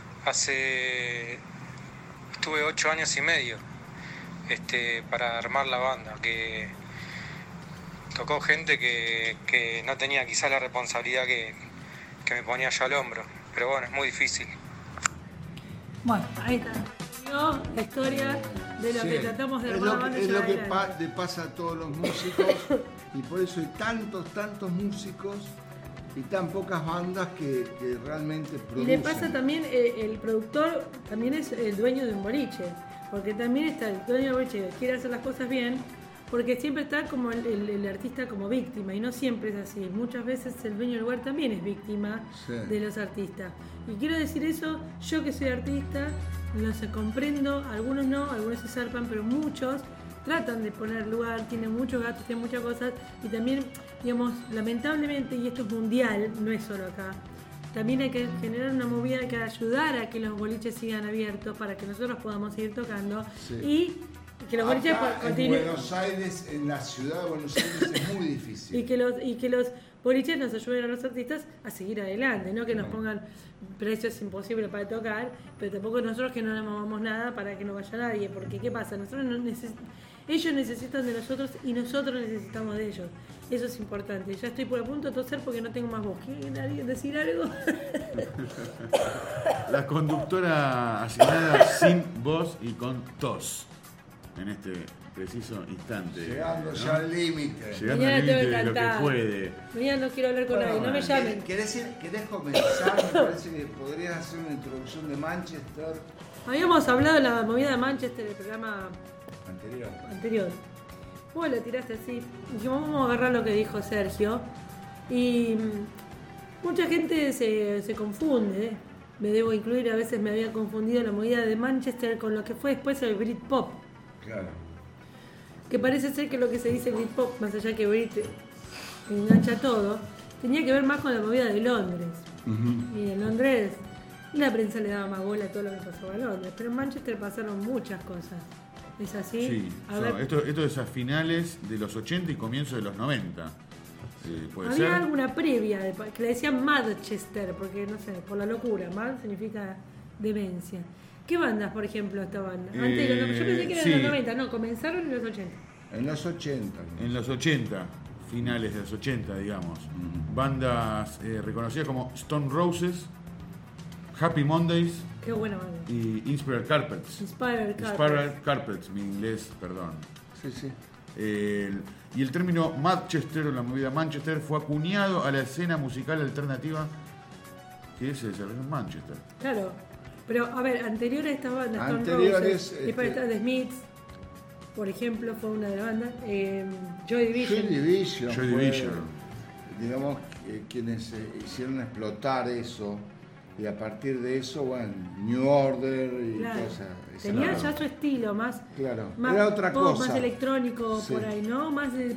hace, estuve ocho años y medio este, para armar la banda, que tocó gente que, que no tenía quizá la responsabilidad que, que me ponía yo al hombro, pero bueno, es muy difícil. Bueno, ahí está. La historia de lo sí, que tratamos de armar la banda. Es lo que pa le pasa a todos los músicos y por eso hay tantos, tantos músicos y tan pocas bandas que, que realmente producen. Y le pasa también, eh, el productor también es el dueño de un boliche, porque también está el dueño del boliche que quiere hacer las cosas bien, porque siempre está como el, el, el artista como víctima y no siempre es así. Muchas veces el dueño del lugar también es víctima sí. de los artistas. Y quiero decir eso, yo que soy artista, los comprendo, algunos no, algunos se zarpan, pero muchos tratan de poner lugar, tienen muchos gastos, tienen muchas cosas y también, digamos, lamentablemente, y esto es mundial, no es solo acá, también hay que generar una movida que ayudar a que los boliches sigan abiertos para que nosotros podamos seguir tocando sí. y que los boliches continúen. En Buenos Aires, en la ciudad de Buenos Aires es muy difícil. Y que los, y que los boliches nos ayuden a los artistas a seguir adelante, no que nos pongan precios imposibles para tocar, pero tampoco nosotros que no le movamos nada para que no vaya nadie, porque ¿qué pasa? Nosotros no neces ellos necesitan de nosotros y nosotros necesitamos de ellos. Eso es importante. Ya estoy por a punto de toser porque no tengo más voz. ¿Quiere alguien decir algo? La conductora asignada sin voz y con tos en este preciso instante. Llegando ¿no? ya al límite. Llegando al límite de lo que puede. Mañana no quiero hablar con bueno, nadie, no me llamen. ¿Querés, ¿Querés comenzar? Me parece que podrías hacer una introducción de Manchester. Habíamos hablado de la movida de Manchester, el programa anterior. anterior. Vos lo tiraste así. Dijimos, vamos a agarrar lo que dijo Sergio. Y mucha gente se, se confunde. Me debo incluir, a veces me había confundido la movida de Manchester con lo que fue después el Britpop. Claro. Que parece ser que lo que se dice Britpop, más allá que Brit engancha todo, tenía que ver más con la movida de Londres. Uh-huh. Y en Londres la prensa le daba más bola a todo lo que pasaba en Londres, pero en Manchester pasaron muchas cosas. ¿Es así? Sí, a ver, esto, esto es a finales de los ochenta y comienzos de los noventa. Eh, ¿puede Había ser? alguna previa de, que le decían Manchester, porque no sé, por la locura. Mad significa demencia. ¿Qué bandas, por ejemplo, estaban? Antes Eh, de los, yo pensé que eran sí. en los noventa, no, comenzaron en los ochenta. En los ochenta. ¿no? En los ochenta, finales de los ochenta, digamos. Uh-huh. Bandas eh, reconocidas como Stone Roses, Happy Mondays. Qué buena banda. Y Inspired Carpets. Inspired Carpets. Inspired Carpets, mi inglés, perdón. Sí, sí. Eh, y el término Manchester, o la movida Manchester, fue acuñado a la escena musical alternativa que se desarrolló en Manchester. Claro. Pero, a ver, anterior a esta banda, Stone Anteriores, Roses, este... The Smiths, por ejemplo, fue una de las bandas. Eh, Joy Division. Joy Division. Joy fue, Division. Digamos, eh, quienes eh, hicieron explotar eso. Y a partir de eso, bueno, New Order y claro. cosas. Tenía claro. ya su estilo, más, claro. más Era otra pop, cosa. más electrónico sí. por ahí, ¿no? Más de,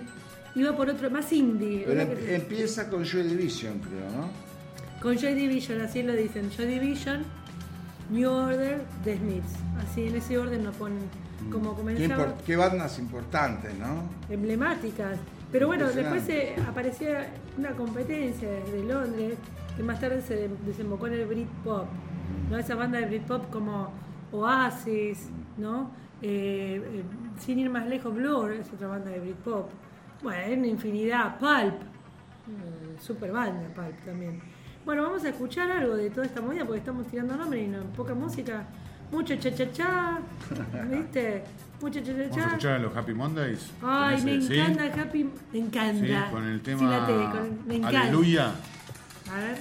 iba por otro, más indie. Pero Era em- que- empieza con Joy Division, creo, ¿no? Con Joy Division, así lo dicen. Joy Division, New Order, The Smiths. Así en ese orden lo ponen como Qué, comenzaba. import- qué bandas importantes, ¿no? Emblemáticas. Pero bueno, después Impresionante. eh, aparecía una competencia desde Londres que más tarde se desembocó en el Britpop, ¿no? Esa banda de Britpop como Oasis, ¿no? Eh, eh, sin ir más lejos, Blur es otra banda de Britpop. Bueno, hay una infinidad. Pulp, eh, super banda Pulp también. Bueno, vamos a escuchar algo de toda esta movida porque estamos tirando nombres y no, poca música. Mucho cha-cha-cha, ¿viste? Mucho Vamos a cha-cha-cha. escuchar a los Happy Mondays. Ay, con me ese, ¿sí? encanta el Happy, me encanta. Sí, con el tema Sí, la te- con- me encanta. Aleluya. A ver.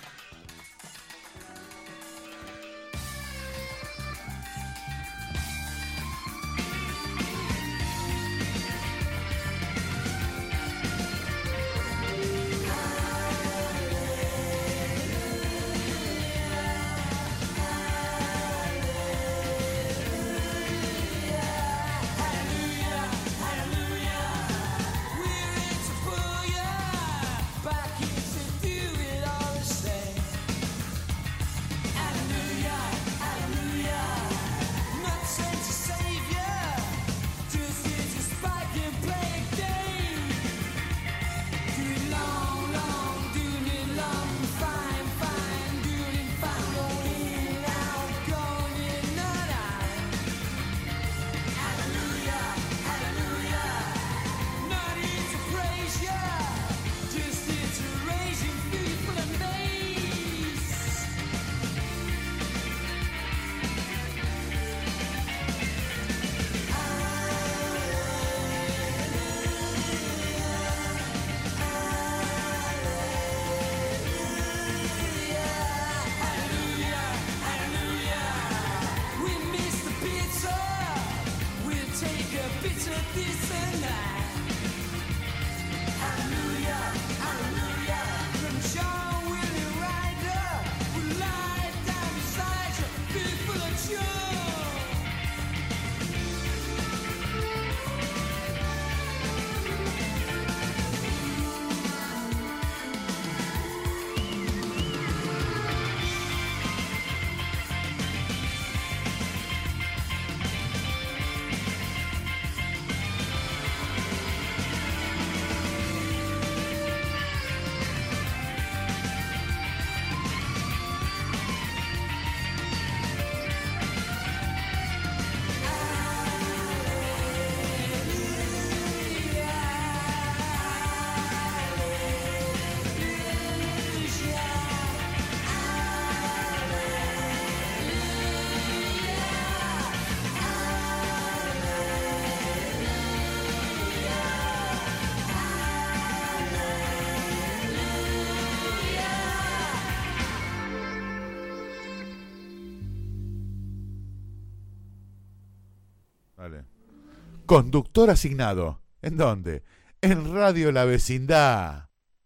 Vale. Conductor asignado. ¿En dónde? En Radio La Vecindad.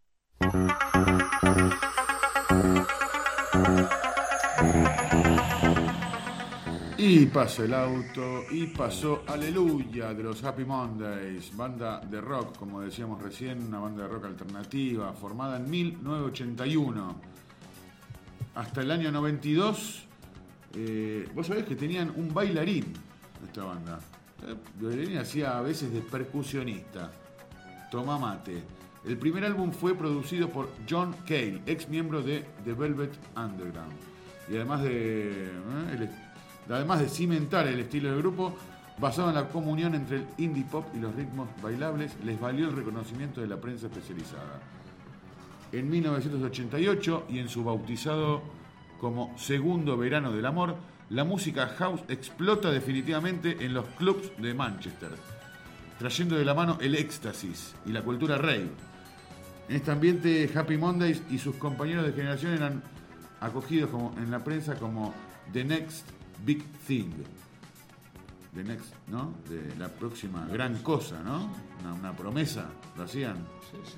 Y pasó el auto y pasó Aleluya de los Happy Mondays, banda de rock, como decíamos recién, una banda de rock alternativa formada en mil novecientos ochenta y uno. Hasta el año noventa y dos, eh, vos sabés que tenían un bailarín esta banda. El bailarín hacía a veces de percusionista. Toma mate. El primer álbum fue producido por John Cale, ex miembro de The Velvet Underground. Y además de, ¿eh? el, además de cimentar el estilo del grupo, basado en la comunión entre el indie pop y los ritmos bailables, les valió el reconocimiento de la prensa especializada. En mil novecientos ochenta y ocho, y en su bautizado como Segundo Verano del Amor, la música house explota definitivamente en los clubs de Manchester, trayendo de la mano el éxtasis y la cultura rave. En este ambiente, Happy Mondays y sus compañeros de generación eran acogidos como, en la prensa como The Next Big Thing. The Next, ¿no? De la próxima gran cosa, ¿no? Una, una promesa, lo hacían. Sí, sí.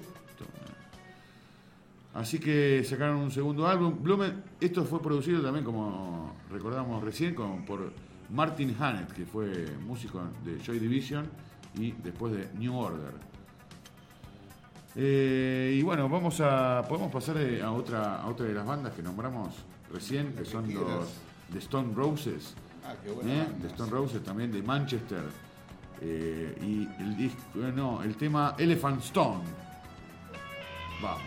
Así que sacaron un segundo álbum. Blumen, esto fue producido también, como recordamos recién, como por Martin Hannett, que fue músico de Joy Division y después de New Order. Eh, y bueno, vamos a podemos pasar a otra a otra de las bandas que nombramos recién, que son los The Stone Roses. Ah, qué buena ¿eh? banda. The Stone Roses también de Manchester. Eh, y el disco, eh, no, el tema Elephant Stone. Vamos.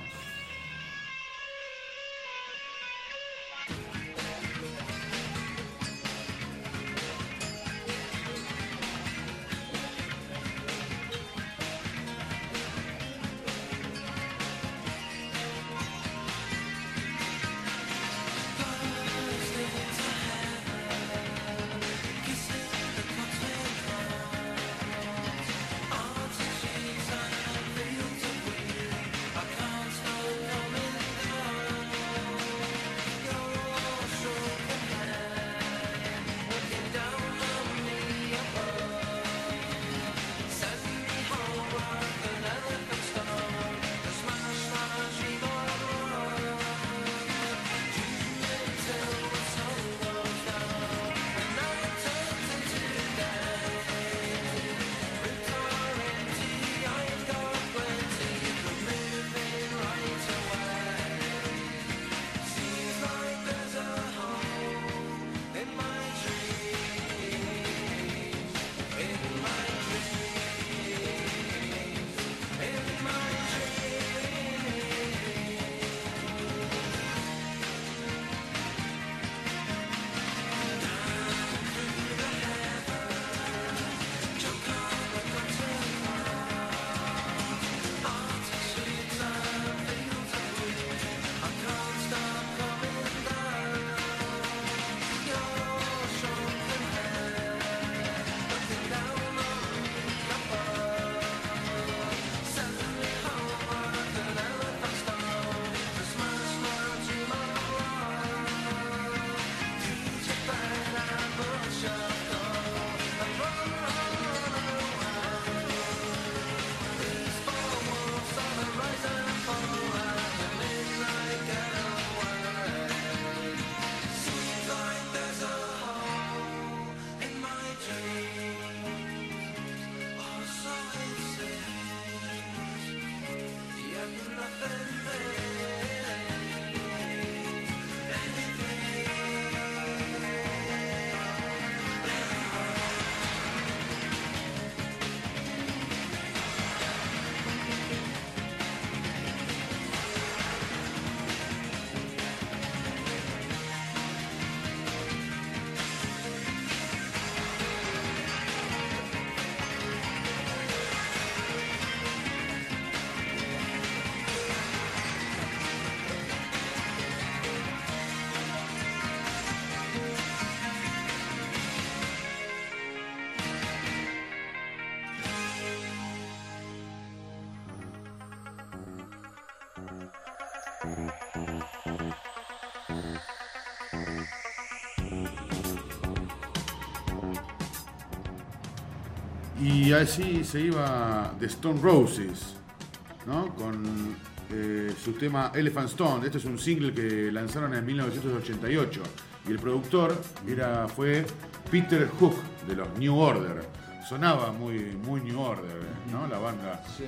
Y así se iba The Stone Roses, ¿no? Con eh, su tema Elephant Stone. Este es un single que lanzaron en mil novecientos ochenta y ocho. Y el productor era, fue Peter Hook, de los New Order. Sonaba muy, muy New Order, ¿no? La banda. Sí.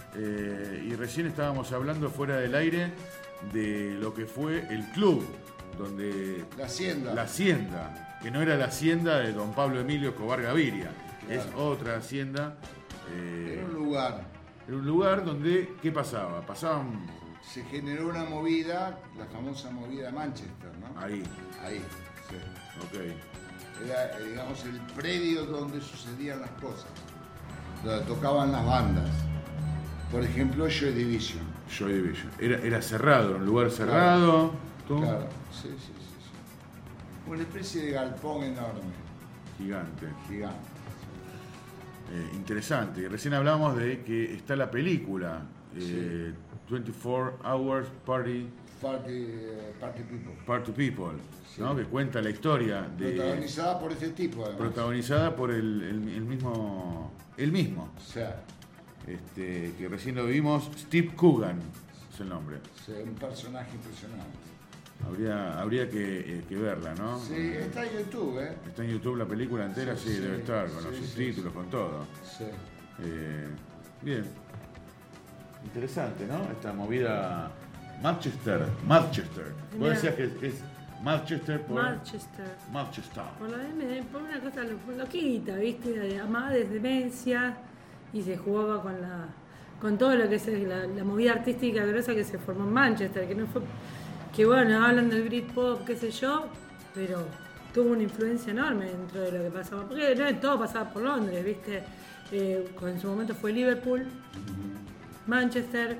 Eh, y recién estábamos hablando fuera del aire de lo que fue el club, donde... La Hacienda. La Hacienda, que no era la Hacienda de don Pablo Emilio Escobar Gaviria. Claro. Es otra hacienda. Eh, era un lugar. Era un lugar donde, ¿qué pasaba? Pasaban... Se generó una movida, la famosa movida de Manchester, ¿no? Ahí. Ahí, sí. Ok. Era, digamos, el predio donde sucedían las cosas, donde tocaban las bandas. Por ejemplo, Joy Division. Joy Division. Era, era cerrado, un lugar cerrado. Claro, claro. Sí, sí, sí, sí. Una especie de galpón enorme. Gigante. Gigante. Eh, interesante. Y recién hablamos de que está la película eh, sí. veinticuatro Hours Party Party, eh, Party People. Party People, sí. ¿no? Que cuenta la historia de... Protagonizada por ese tipo, además. Protagonizada por el, el, el mismo... El mismo. O sea. Este, que recién lo vimos, Steve Coogan es el nombre. Sí, un personaje impresionante. Habría, habría que, eh, que verla, ¿no? Sí, está en YouTube, ¿eh? Está en YouTube la película entera, sí, sí, sí debe estar, con sí, los sí, subtítulos, sí. con todo. Sí. Eh, bien. Interesante, ¿no? Esta movida Manchester, Manchester. Vos Mirá. decías que es, es Manchester por... Manchester. Manchester. Por, la M D, por una cosa lo- loquita, ¿viste? De amades, demencia, y se jugaba con la con todo lo que es la, la movida artística grosa que se formó en Manchester, que no fue, que bueno, hablan del Britpop, qué sé yo, pero tuvo una influencia enorme dentro de lo que pasaba, porque no todo pasaba por Londres, ¿viste? Eh, en su momento fue Liverpool, Manchester,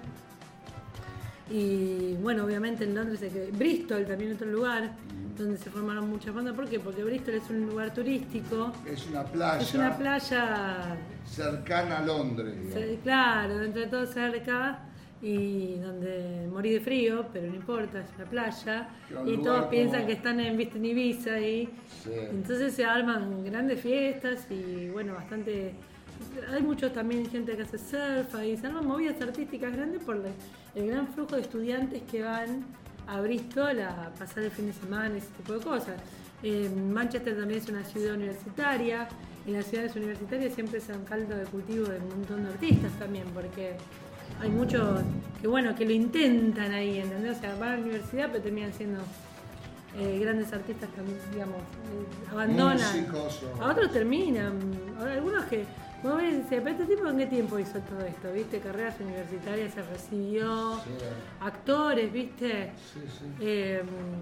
y bueno, obviamente en Londres, se quedó- Bristol también otro lugar donde se formaron muchas bandas. ¿Por qué? Porque Bristol es un lugar turístico. Es una playa. Es una playa, cercana a Londres. digamos. se- claro, dentro de todo cerca, y donde morí de frío, pero no importa, es una playa. Que un Y lugar todos como- piensan que están en, ¿viste? en Ibiza y Sí. entonces se arman grandes fiestas y bueno, bastante... Hay muchos también gente que hace surf y se arman movidas artísticas grandes por la- el gran flujo de estudiantes que van a Bristol a pasar el fin de semana, ese tipo de cosas. Eh, Manchester también es una ciudad universitaria. En las ciudades universitarias siempre es un caldo de cultivo de un montón de artistas también, porque hay muchos que bueno que lo intentan ahí, ¿entendés? O sea, van a la universidad pero terminan siendo eh, grandes artistas que, digamos, eh, abandonan. Músicos o- A otros terminan. Ahora, algunos que vos ves, dice, pero este tipo en qué tiempo hizo todo esto, ¿viste? Carreras universitarias, se recibió, Sí. actores, ¿viste? Sí, sí. Eh,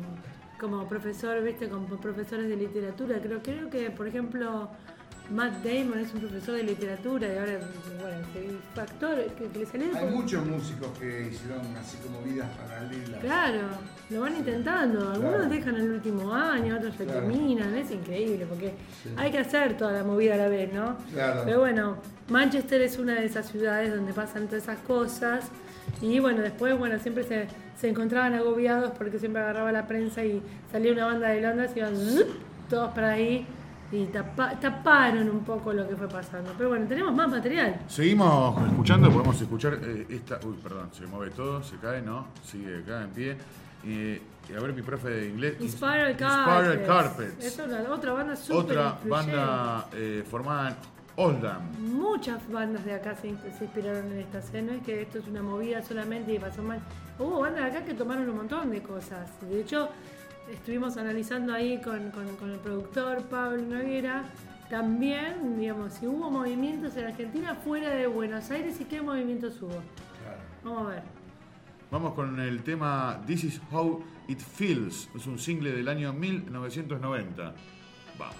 como profesor, ¿viste? Como profesores de literatura. Creo, creo que, por ejemplo, Matt Damon es un profesor de literatura y ahora, bueno, que fue actor, que, que le salió Hay por- muchos músicos que hicieron así como vidas paralelas. Claro, lo van intentando. Algunos Claro. dejan el último año, otros lo Claro. terminan. Es increíble porque Sí. hay que hacer toda la movida a la vez, ¿no? Claro. Pero bueno, Manchester es una de esas ciudades donde pasan todas esas cosas. Y bueno, después, bueno, siempre se, se encontraban agobiados porque siempre agarraba la prensa y salía una banda de Londres y iban ¡zup! Todos para ahí y tapa- taparon un poco lo que fue pasando. Pero bueno, tenemos más material. Seguimos escuchando, podemos escuchar eh, esta... Uy, perdón, se mueve todo, se cae, ¿no? Sigue acá en pie. Y, y a ver mi profe de inglés. Inspiral Inspiral Carpets. Carpets. Es una, otra banda súper Otra influyente. banda eh, formada en Oldham. Muchas bandas de acá se, se inspiraron en esta escena. No es que esto es una movida solamente y pasó mal. Hubo bandas de acá que tomaron un montón de cosas. De hecho, estuvimos analizando ahí con, con- con el productor Pablo Noguera. También, digamos, si hubo movimientos en Argentina fuera de Buenos Aires y qué movimientos hubo. Vamos a ver. Vamos con el tema This Is How It Feels. Es un single del año mil novecientos noventa. Vamos.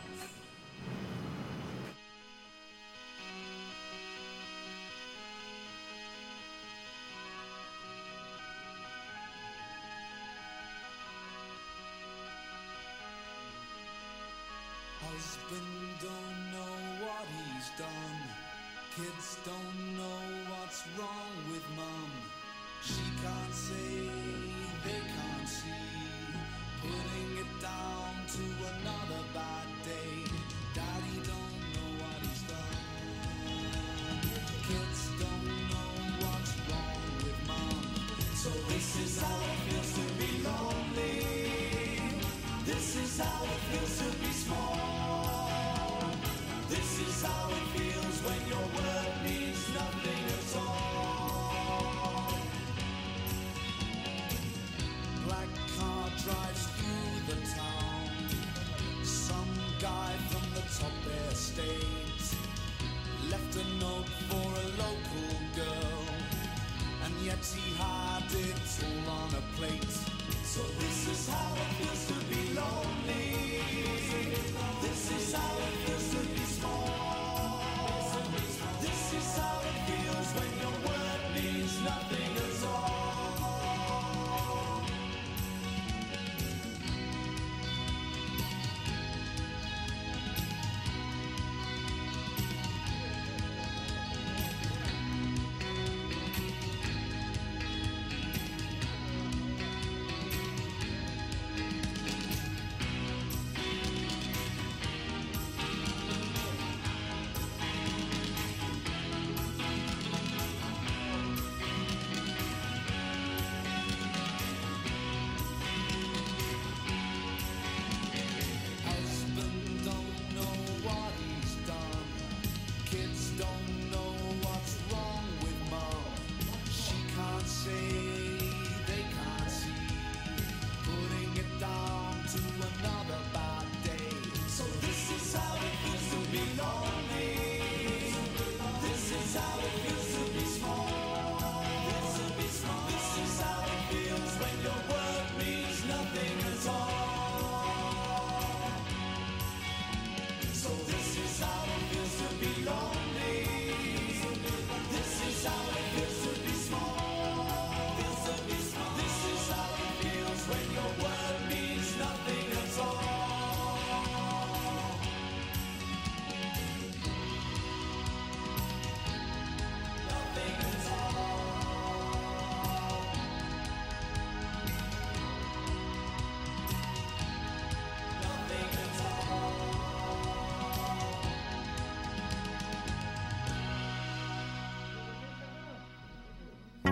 Husband don't know what he's done. Kids don't know what's wrong with mum. She can't say, they can't see. Putting it down to another bad day. Daddy don't know what he's done. Kids don't know what's wrong with mum. So this is how it feels to be lonely. This is how it feels to be small. This is how it feels when your word means nothing at all. Black car drives through the town. Some guy from the top estate left a note for a local girl, and yet he had it all on a plate. So this is how it feels to be lonely. This is how it feels to be small. This is how it feels when your word means nothing at all.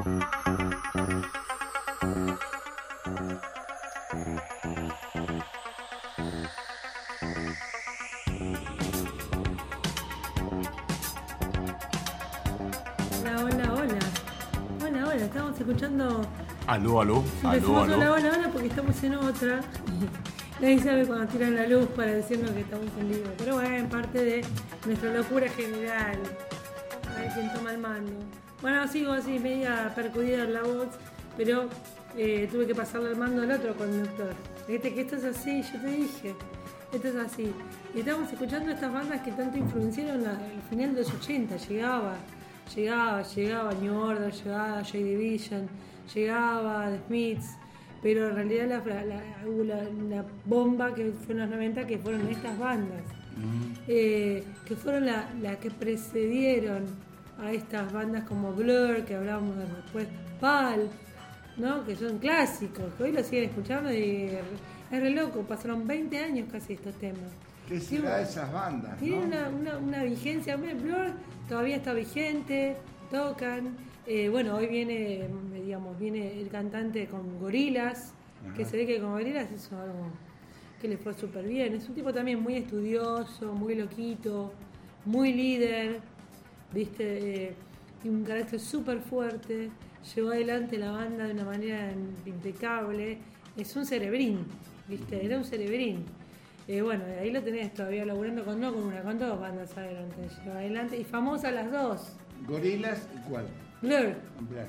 Estamos escuchando. Aló, aló, aló, aló. Hola, hola, hola, porque estamos en otra. Nadie sabe cuando tiran la luz para decirnos que estamos en vivo. Pero bueno, en parte de nuestra locura general. A ver quién toma el mando. Bueno, sigo así, media percudida en la voz, pero eh, tuve que pasarle el mando al otro conductor. Fíjate que esto es así, yo te dije. Esto es así. Y estamos escuchando estas bandas que tanto influenciaron la, el final de los ochenta. Llegaba. Llegaba, llegaba New Order, llegaba Joy Division, llegaba The Smiths, pero en realidad la, la, la, la bomba que fue en los noventa, que fueron estas bandas, mm. eh, que fueron las la que precedieron a estas bandas como Blur, que hablábamos después, Pulp, ¿no? Que son clásicos, que hoy lo siguen escuchando y es re loco, pasaron veinte años casi estos temas. ¿Qué será de esas bandas? Tienen ¿no? una, una, una vigencia. Blur todavía está vigente, tocan. Eh, bueno, hoy viene, digamos, viene el cantante con Gorillaz, que se ve que con Gorillaz hizo algo que le fue súper bien. Es un tipo también muy estudioso, muy loquito, muy líder, ¿viste? Eh, tiene un carácter súper fuerte. Llevó adelante la banda de una manera impecable. Es un cerebrín, ¿viste? Era un cerebrín. Eh, bueno, ahí lo tenés todavía laburando con no con una, con dos bandas adelante, lleva adelante y famosas las dos. ¿Gorillaz y cuál? Blur. Blur.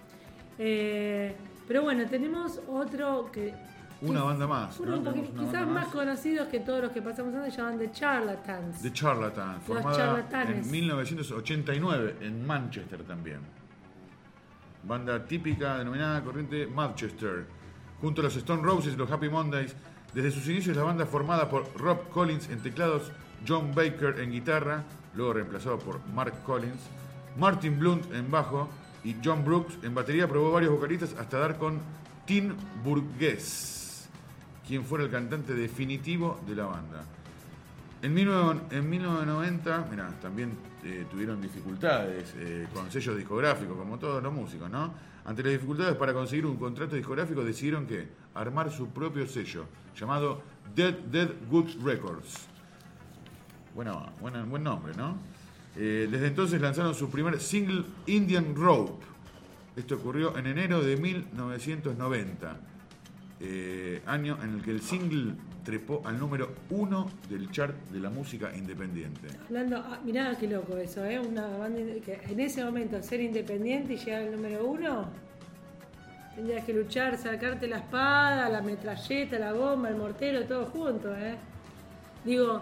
Eh, pero bueno, tenemos otro que... Una banda más. Uno, ¿no? porque Una quizás banda más, más conocidos que todos los que pasamos antes, se llaman The Charlatans. The Charlatans, formada Charlatanes. en mil novecientos ochenta y nueve en Manchester también. Banda típica denominada corriente Manchester. Junto a los Stone Roses y los Happy Mondays. Desde sus inicios la banda formada por Rob Collins en teclados, John Baker en guitarra, luego reemplazado por Mark Collins, Martin Blunt en bajo y John Brooks en batería, probó varios vocalistas hasta dar con Tim Burgess, quien fuera el cantante definitivo de la banda. En, mil novecientos noventa, mirá, también eh, tuvieron dificultades eh, con sellos discográficos, como todos los músicos, ¿no? Ante las dificultades para conseguir un contrato discográfico, decidieron que armar su propio sello, llamado Dead Dead Good Records. Bueno, bueno, buen nombre, ¿no? Eh, desde entonces lanzaron su primer single, Indian Rope. Esto ocurrió en enero de mil novecientos noventa, eh, año en el que el single trepó al número uno del chart de la música independiente. Hablando, ah, mirá qué loco eso, ¿eh? Una banda que en ese momento ser independiente y llegar al número uno, tendrías que luchar, sacarte la espada, la metralleta, la bomba, el mortero, todo junto, ¿eh? Digo,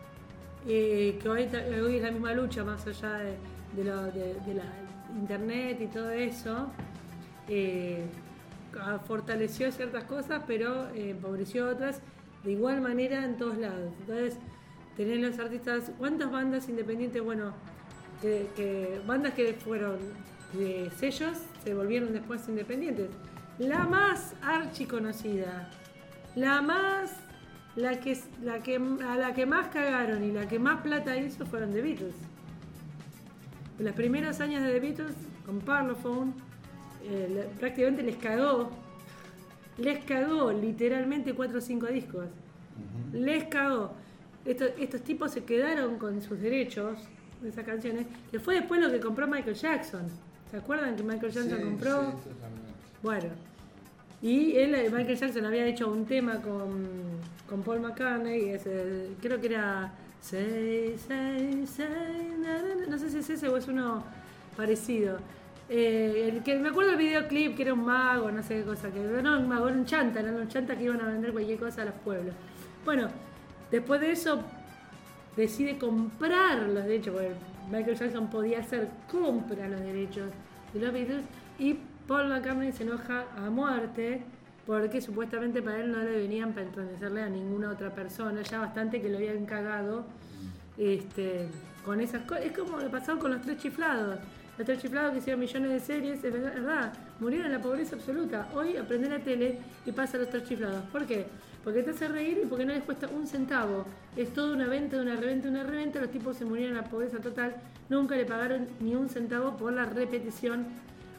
eh, que hoy, hoy es la misma lucha, más allá de, de, lo, de, de la internet y todo eso. Eh, fortaleció ciertas cosas, pero eh, empobreció otras. De igual manera en todos lados. Entonces, tener los artistas, ¿cuántas bandas independientes? Bueno, que, que bandas que fueron de sellos se volvieron después independientes. La más archiconocida, la más, la que, la que, a la que más cagaron y la que más plata hizo fueron The Beatles. En los primeros años de The Beatles, con Parlophone, eh, prácticamente les cagó. Les cagó literalmente cuatro o cinco discos. Uh-huh. Les cagó. Estos, estos tipos se quedaron con sus derechos de esas canciones, que fue después lo que compró Michael Jackson. ¿Se acuerdan que Michael Jackson sí, compró? Sí, bueno, y él, Michael Jackson había hecho un tema con, con Paul McCartney, ese, creo que era Say, Say, Say, na, na, na, no sé si es ese o es uno parecido. Eh, el que me acuerdo del videoclip que era un mago, no sé qué cosa, que no un mago, era un chanta, eran un chanta que iban a vender cualquier cosa a los pueblos. Bueno, después de eso decide comprar los derechos, porque Michael Jackson podía hacer compra los derechos de los Beatles, y Paul McCartney se enoja a muerte porque supuestamente para él no le venían para pertenecerle a ninguna otra persona, ya bastante que lo habían cagado este, con esas cosas. Es como lo pasó con los Tres Chiflados. Los Tres Chiflados que hicieron millones de series, es verdad, verdad, murieron en la pobreza absoluta. Hoy aprende la tele y pasa a Los Tres Chiflados. ¿Por qué? Porque te hace reír y porque no les cuesta un centavo. Es toda una venta, una reventa, una reventa. Los tipos se murieron en la pobreza total. Nunca le pagaron ni un centavo por la repetición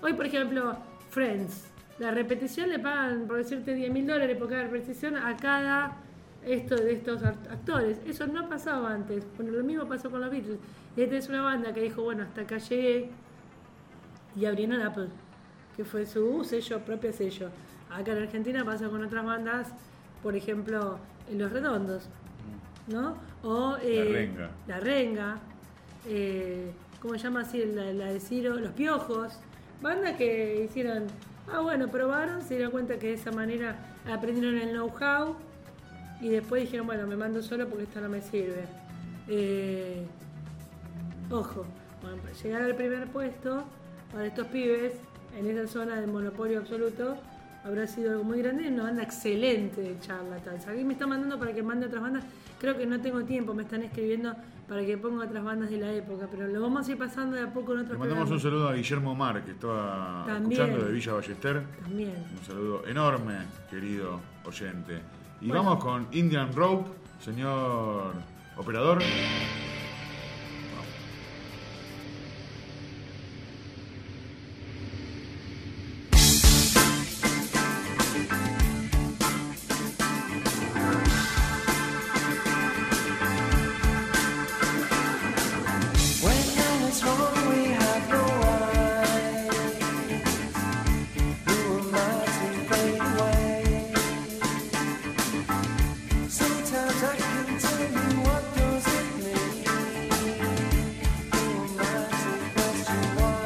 Hoy, por ejemplo, Friends. La repetición le pagan, por decirte, diez mil dólares por cada repetición a cada esto de estos actores. Eso no ha pasado antes. Bueno, lo mismo pasó con los Beatles. Esta es una banda que dijo, bueno, hasta acá llegué, y abrieron Apple, que fue su sello, propio sello. Acá en Argentina pasa con otras bandas, por ejemplo, en Los Redondos, ¿no? O eh, La Renga. La Renga, eh, ¿cómo se llama así? La, la de Ciro, Los Piojos. Bandas que hicieron, ah bueno, probaron, se dieron cuenta que de esa manera aprendieron el know-how y después dijeron, bueno, me mando solo porque esto no me sirve. Eh, ojo, bueno, para llegar al primer puesto para estos pibes en esa zona de monopolio absoluto habrá sido algo muy grande y una banda excelente de Charlatans. Aquí me están mandando para que mande otras bandas, creo que no tengo tiempo, me están escribiendo para que ponga otras bandas de la época, pero lo vamos a ir pasando de a poco en otros Le mandamos programas. un saludo a Guillermo Mar, que estaba También. escuchando de Villa Ballester. También. Un saludo enorme, querido oyente. Y Bueno. vamos con Indian Rope, señor operador. When it's wrong, we have no eyes. Who am I to fade away? Sometimes I can tell you what goes with me. Who am I to question why?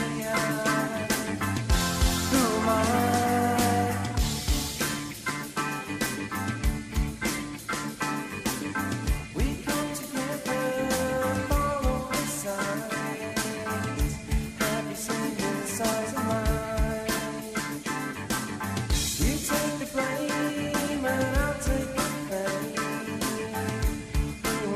Who am I? We come together, follow the signs. Happy single size of mine. You take the blame and I'll take the pain. Who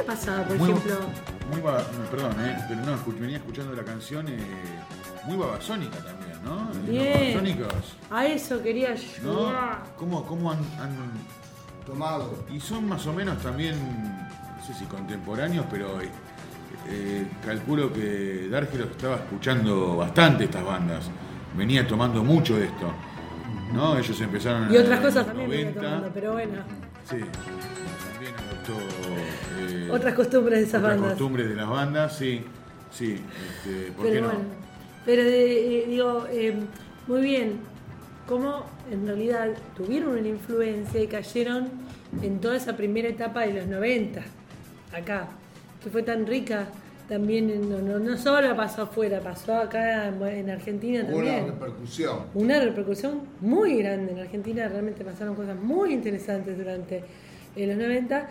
pasaba, por Muy- ejemplo? Muy baba- no, perdón, eh, pero no, escu- venía escuchando la canción eh, muy babasónica también, ¿no? Bien. Los babasónicos, A eso quería ¿no? ayudar. ¿Cómo, cómo han, han tomado? Y son más o menos también, no sé si contemporáneos, pero eh, eh, calculo que Dargelo estaba escuchando bastante estas bandas. Venía tomando mucho de esto, ¿no? Ellos empezaron Y en otras los cosas también venía noventa. tomando, pero bueno. Sí, también adoptó eh, Otras costumbres de esas otras bandas. costumbres de las bandas, sí, sí. Este, ¿Por Pero qué no? bueno, pero eh, eh, digo, eh, muy bien, cómo en realidad tuvieron una influencia y cayeron en toda esa primera etapa de los noventa, acá, que fue tan rica también, en- no, no, no solo pasó afuera, pasó acá en, en Argentina Hubo una también. repercusión. Una repercusión muy grande en Argentina, realmente pasaron cosas muy interesantes durante eh, los noventa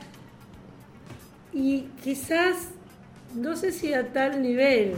y quizás, no sé si a tal nivel,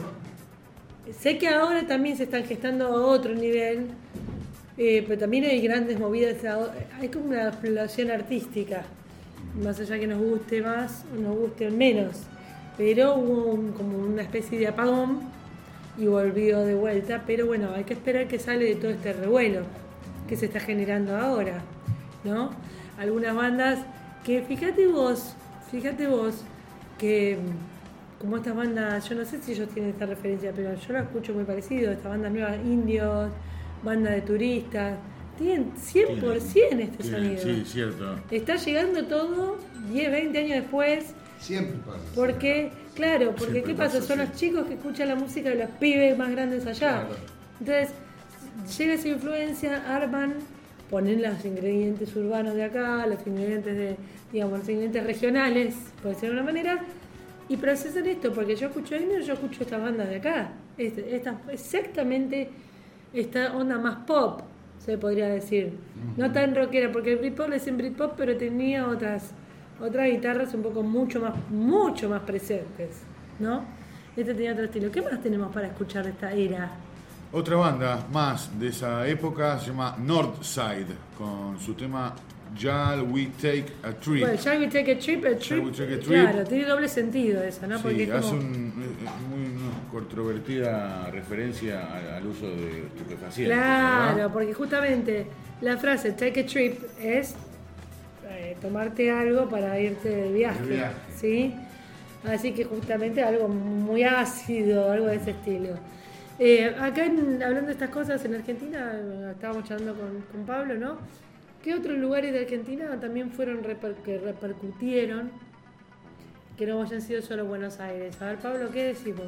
sé que ahora también se están gestando a otro nivel, eh, pero también hay grandes movidas, a- hay como una explosión artística, más allá que nos guste más o nos guste menos, pero hubo un- como una especie de apagón y volvió de vuelta, pero bueno, hay que esperar que sale de todo este revuelo que se está generando ahora, ¿no? Algunas bandas que, fíjate vos, fíjate vos, que mm, como estas bandas, yo no sé si ellos tienen esta referencia, pero yo la escucho muy parecido, estas bandas nuevas, indios, bandas de turistas, tienen cien por ciento este Tienen- sonido. Sí, cierto. Está llegando todo diez, veinte años después. Siempre pasa. Porque, claro, porque Siempre ¿qué pasa? pasa, Son sí. los chicos que escuchan la música de los pibes más grandes allá. Claro. Entonces, llega esa influencia, arman, ponen los ingredientes urbanos de acá, los ingredientes de, digamos, los ingredientes regionales, por decirlo de una manera, y procesan esto, porque yo escucho indie, yo escucho estas bandas de acá. Este, esta, exactamente esta onda más pop, se podría decir. No tan rockera, porque el Britpop le dicen Britpop, pero tenía otras otras guitarras un poco mucho más mucho más presentes, ¿no? Este tenía otro estilo. ¿Qué más tenemos para escuchar de esta era? Otra banda más de esa época se llama Northside, con su tema Shall We Take a Trip. Bueno, Shall We Take a Trip, a Shall trip, We Take a Trip. claro, tiene doble sentido eso, ¿no? Porque Sí, es como- hace un, eh, muy una controvertida referencia al, al uso de estupefacientes. Claro, ¿verdad? porque justamente la frase take a trip es eh, tomarte algo para irte de viaje, De viaje. ¿sí? Así que justamente algo muy ácido, algo de ese estilo. Eh, acá, en- hablando de estas cosas en Argentina, eh, estábamos charlando con, con Pablo, ¿no? ¿Qué otros lugares de Argentina también fueron reper- que repercutieron que no hayan sido solo Buenos Aires? A ver, Pablo, ¿qué decimos?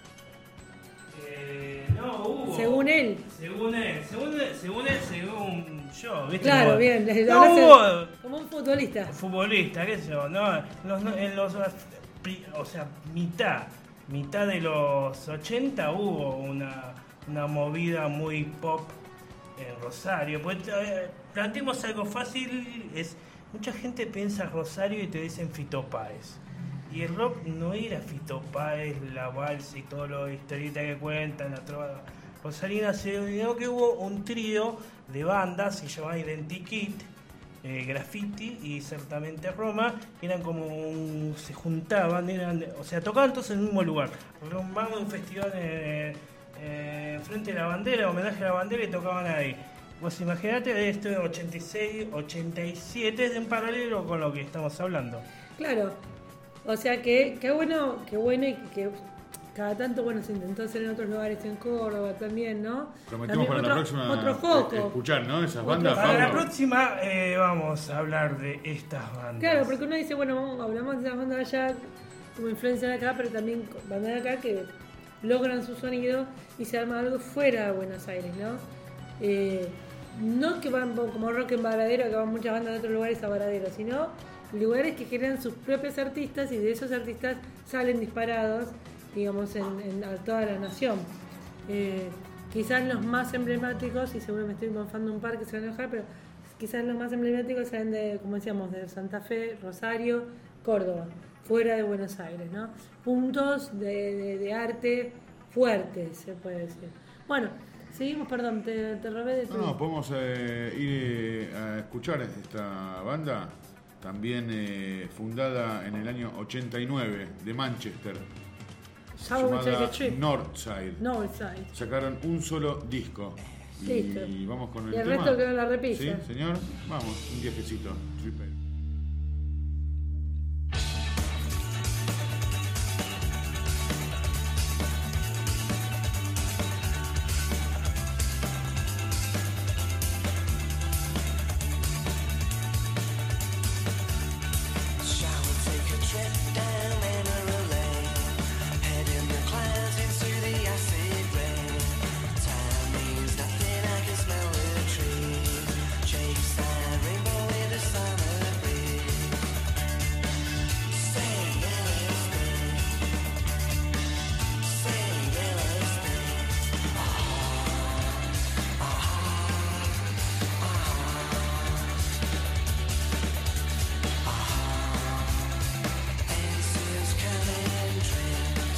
Eh, no, hubo. Según él. Según él, según él, según él, según yo, ¿viste? Claro, Como- bien. desde No, ahora se- hubo como un futbolista. futbolista, qué sé yo, no, los- no, en los, pri- o sea, mitad, mitad de los ochenta hubo una, una movida muy pop en Rosario. Pues, eh, planteemos algo fácil, es mucha gente piensa Rosario y te dicen Fito Páez. Y el rock no era Fito Páez, la balsa y todo lo historieta que cuentan, la trova rosarina, sino que hubo un trío de bandas, se llamaba Identikit, eh, Graffiti y Certamente Roma, que eran como un- se juntaban, eran, o sea, tocaban todos en el mismo lugar. Vamos a un festival eh, eh, frente a la bandera, homenaje a la bandera, y tocaban ahí. Vos imaginate, esto es ochenta y seis, ochenta y siete, es en paralelo con lo que estamos hablando. Claro. O sea que qué bueno, qué bueno y que cada tanto bueno se intentó hacer en otros lugares, en Córdoba también, ¿no? Prometemos También para otro, la próxima otro eh, foco. escuchar, ¿no? Esas Otro- bandas, Para la Pablo. próxima eh, vamos a hablar de estas bandas. Claro, porque uno dice, bueno, vamos- hablamos de esas bandas de allá como influencia de acá, pero también bandas de acá que logran su sonido y se arma algo fuera de Buenos Aires, ¿no? Eh, no que van como Rock en Varadero, que van muchas bandas de otros lugares a Varadero, sino lugares que generan sus propios artistas y de esos artistas salen disparados, digamos, en, en a toda la nación. Eh, quizás los más emblemáticos, y seguro me estoy mofando un par que se van a enojar, pero quizás los más emblemáticos salen de, como decíamos, de Santa Fe, Rosario, Córdoba, fuera de Buenos Aires, ¿no? Puntos de, de- de arte fuertes, se puede decir. Bueno, seguimos, perdón, te, te robé de tu... No, no, podemos eh, ir eh, a escuchar esta banda. también eh, fundada en el año ochenta y nueve, de Manchester, How we take llamada a trip. Northside. Northside. Sacaron un solo disco. Listo. Y vamos con el Y el tema. resto quedó en la repisa. Sí, señor. Vamos, un viajecito. Tripper. Shall we take a trip down memory lane? Head in the clouds into the acid rain. Time means nothing, I can smell the trees. Chase that rainbow with the summer breeze. Say yes, babe. Say yes, babe. Ah, ah, answers come in dreams.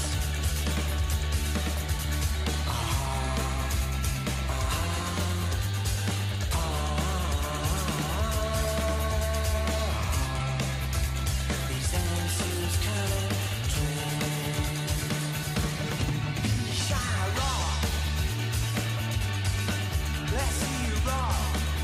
These answers come in dreams. Shine rock. Let's see you rock.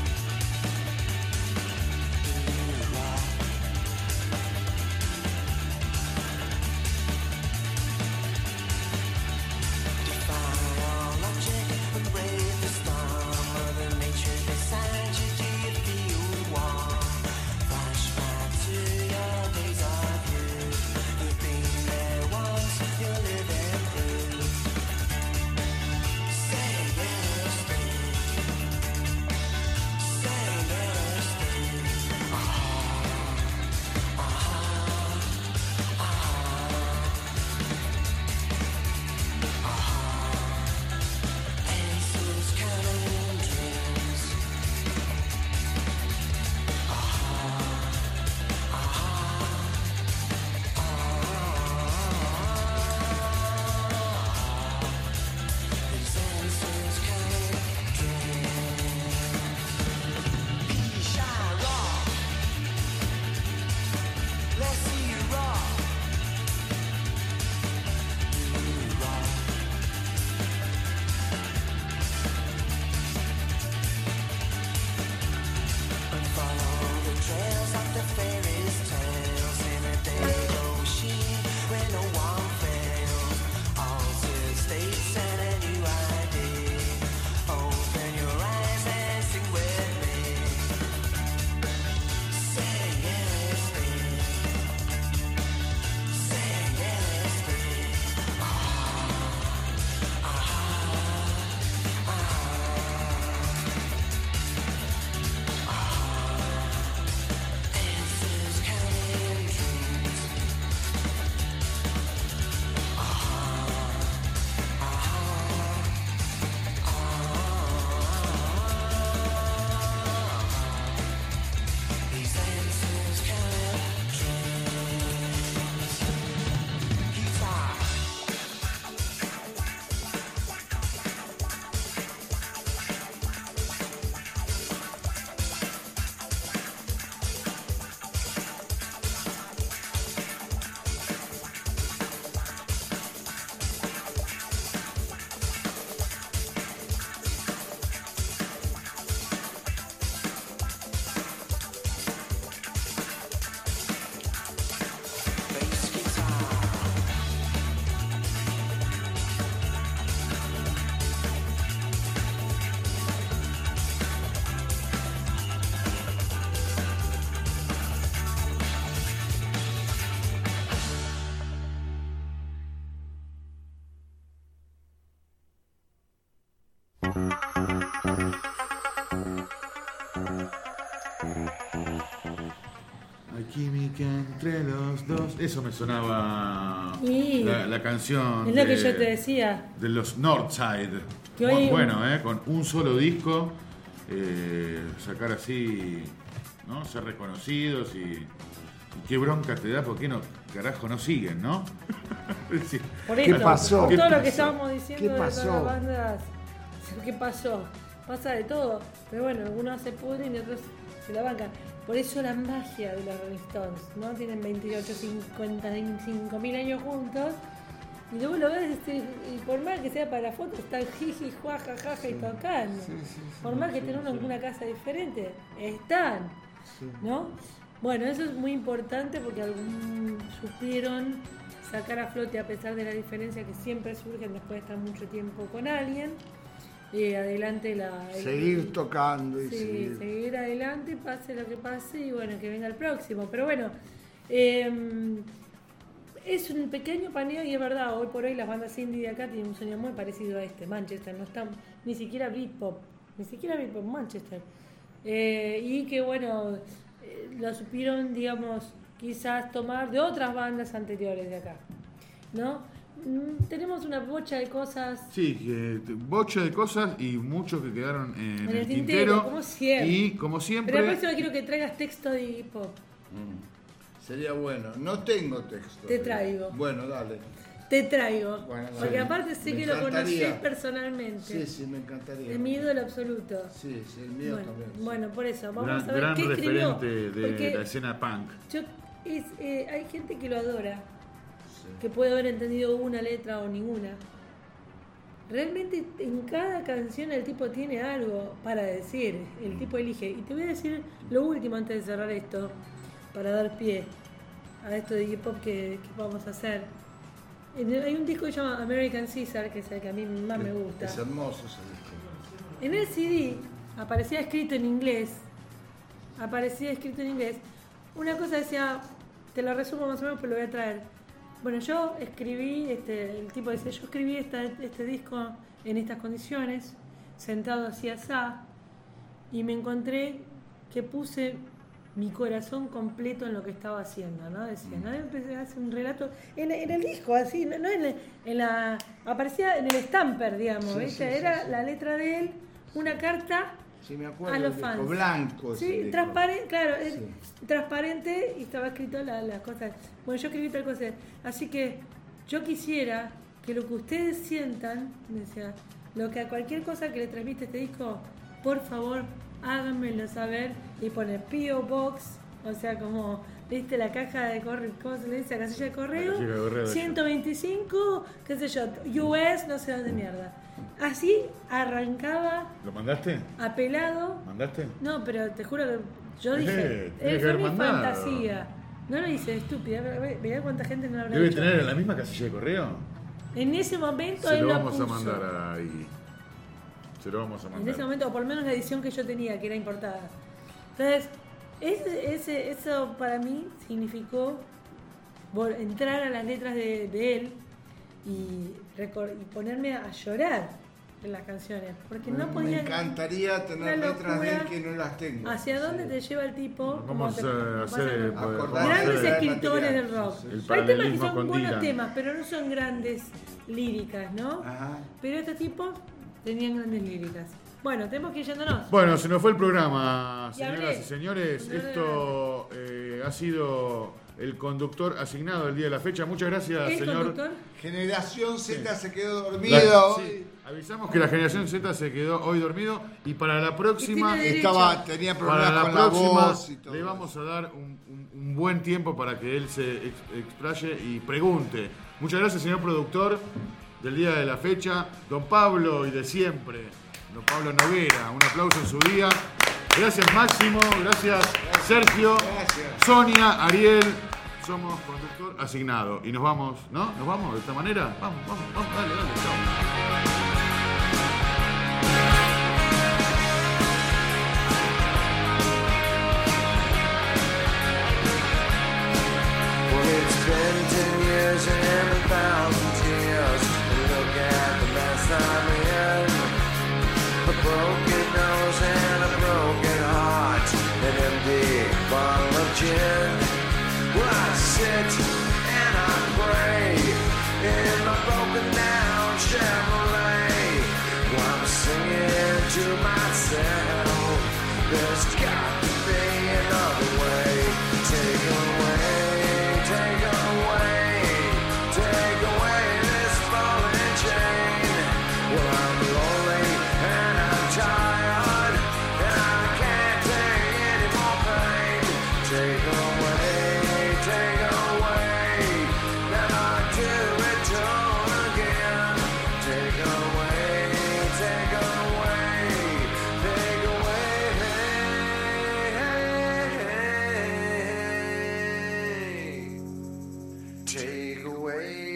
Defy all logic and brave the storm. Mother Nature beside you, do you feel warm? Flashback to your days of youth. You've been there once, you're living through. Say yes, babe. Say yes, babe. Ah, ah, answers come in dreams. These answers come in dreams. Shine rock. Let's see you rock. You rock. And follow the trails of the fairies' tales in a day machine where no one fails. Altered states and a new idea. Open your eyes and sing with me. Say yes, babe. Say yes, babe. Ah, ah, answers come in dreams. These answers come in dreams. Guitar. Bass guitar. Hay química entre los dos. Eso me sonaba Y- la, la canción. Es lo que de- yo te decía. De los Northside. Que Muy hoy- bueno, ¿eh? Con un solo disco. eh, sacar así, ¿no? Ser reconocidos y, y qué bronca te da, porque no, carajo, no siguen, ¿no? Sí. Por esto, ¿Qué pasó? por ¿Qué todo lo que pasó? estábamos diciendo ¿Qué de todas pasó? las bandas. ¿Qué pasó? Pasa de todo. Pero bueno, algunos se pudren y otros se la bancan. Por eso la magia de los Rolling Stones, ¿no? Tienen veintiocho, cincuenta y cinco mil años juntos. Y luego lo ves, este, y por más que sea para la foto, están jiji, juaja, jaja y tocando. Sí, sí, sí, por más que sí, tengan sí. una casa diferente, están, Sí. ¿no? Bueno, eso es muy importante porque algún supieron sacar a flote a pesar de la diferencia que siempre surgen después de estar mucho tiempo con alguien. Y adelante la... el- Seguir tocando y Sí, seguir. seguir adelante, pase lo que pase y bueno, que venga el próximo. Pero bueno, eh, es un pequeño paneo y es verdad, hoy por hoy las bandas indie de acá tienen un sonido muy parecido a este. Manchester, no está ni siquiera Britpop, ni siquiera Britpop, Manchester. Eh, y que bueno, eh, lo supieron, digamos, quizás tomar de otras bandas anteriores de acá, ¿no? Mm, tenemos una bocha de cosas. Sí, que bocha de cosas y muchos que quedaron en, En el, el tintero. tintero, como siempre. Y como siempre. Pero la próxima quiero que traigas texto de hip hop. Mm. Sería bueno. No tengo texto. Te traigo. Bueno, dale. Te traigo. Bueno, Porque dale. aparte sé Me que lo encantaría. conocés personalmente. Sí, sí, me encantaría. Es mi ídolo absoluto. Sí, sí, el mío bueno, también. Bueno, por eso, vamos gran a ver gran qué escribió. referente de Porque la escena punk. yo, es, eh, hay gente que lo adora, que puede haber entendido una letra o ninguna. Realmente en cada canción el tipo tiene algo para decir, el tipo elige. Y te voy a decir lo último antes de cerrar esto, para dar pie a esto de hip hop que, que vamos a hacer. En el- Hay un disco que se llama American Caesar, que es el que a mí más me gusta. Es hermoso ese disco. En el C D aparecía escrito en inglés, aparecía escrito en inglés, una cosa decía, te lo resumo más o menos, pero lo voy a traer. Bueno, yo escribí, este, el tipo decía, yo escribí esta, este disco en estas condiciones, sentado así asá, y me encontré que puse mi corazón completo en lo que estaba haciendo, ¿no? Decía, ¿no? Empecé a hacer un relato en, en el disco, así, no, no en, la, en la... aparecía en el stamper, digamos, Sí, ¿viste? sí, Era sí, sí. la letra de él, una carta Sí, me acuerdo. a los del disco fans. blanco. ese Sí, disco. transparente, claro, es Sí. transparente y estaba escrito la- las cosas. Bueno, yo escribí tal cosa. Así que yo quisiera que lo que ustedes sientan, me decía, lo que a cualquier cosa que le transmite este disco, por favor, háganmelo saber y pone P O Box, o sea, como, viste, la caja de correo, ¿cómo se le dice? La casilla de correo, La casilla de correo de ciento veinticinco, qué sé yo, U S, no sé dónde mierda. Así arrancaba ¿Lo mandaste? apelado. ¿Mandaste? No, pero te juro que yo dije, Eh, tiene eh, que fue haber mi mandado. fantasía. No lo hice estúpida, veía cuánta gente no lo habrá ¿Debe dicho. tener en la misma casilla de correo? En ese momento Se él lo lo vamos a puso. mandar ahí. Se lo vamos a En mandar. ese momento, o por lo menos la edición que yo tenía, que era importada. Entonces, ese, ese, eso para mí significó vol- entrar a las letras de, de él y, recor- y ponerme a llorar en las canciones. Porque no Me podía. encantaría tener una letras de él locura. que no las tengo. ¿Hacia dónde te lleva el tipo? Vamos Como te- a hacer pasa- eh, pues, Acordar- vamos a Grandes hacer escritores material. del rock. el Hay temas que paralelismo son con buenos Dylan. temas, pero no son grandes líricas, ¿no? Ajá. Pero estos tipos tenían grandes líricas. Bueno, tenemos que ir yéndonos. Bueno, se nos fue el programa, Y señoras hablé. y señores. Hablé de Esto eh, ha sido el conductor asignado el día de la fecha. Muchas gracias, ¿El señor. conductor? Generación Z Sí. se quedó La- dormido. sí, avisamos que la generación Z se quedó hoy dormido y para la próxima tiene derecho. Estaba, tenía para problemas la con la próxima voz y todo. le vamos a dar un, un- un buen tiempo para que él se ex- explaye y pregunte. Muchas gracias, señor productor del día de la fecha, don Pablo y de siempre, don Pablo Noguera. Un aplauso en su día. Gracias Máximo, gracias Sergio, Gracias. Sonia, Ariel. Somos conductor asignado y nos vamos, ¿no? ¿Nos vamos de esta manera? Vamos, vamos, vamos, dale, dale, chao. Well, it's been ten years and a thousand tears. Look at the mess I'm in. A broken nose and a broken heart. An empty bottle of gin. Well, I sit and I pray in my broken down Chevrolet. While I'm singing to myself, there's got to be another way. Take away, take away, take away this falling chain. Well, I'm lonely and I'm tired, and I can't take any more pain.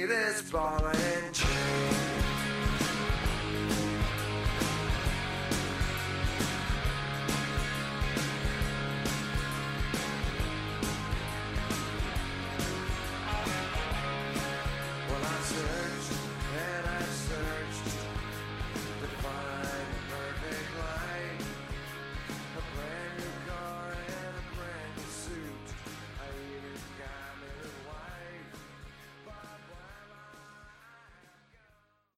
this boy.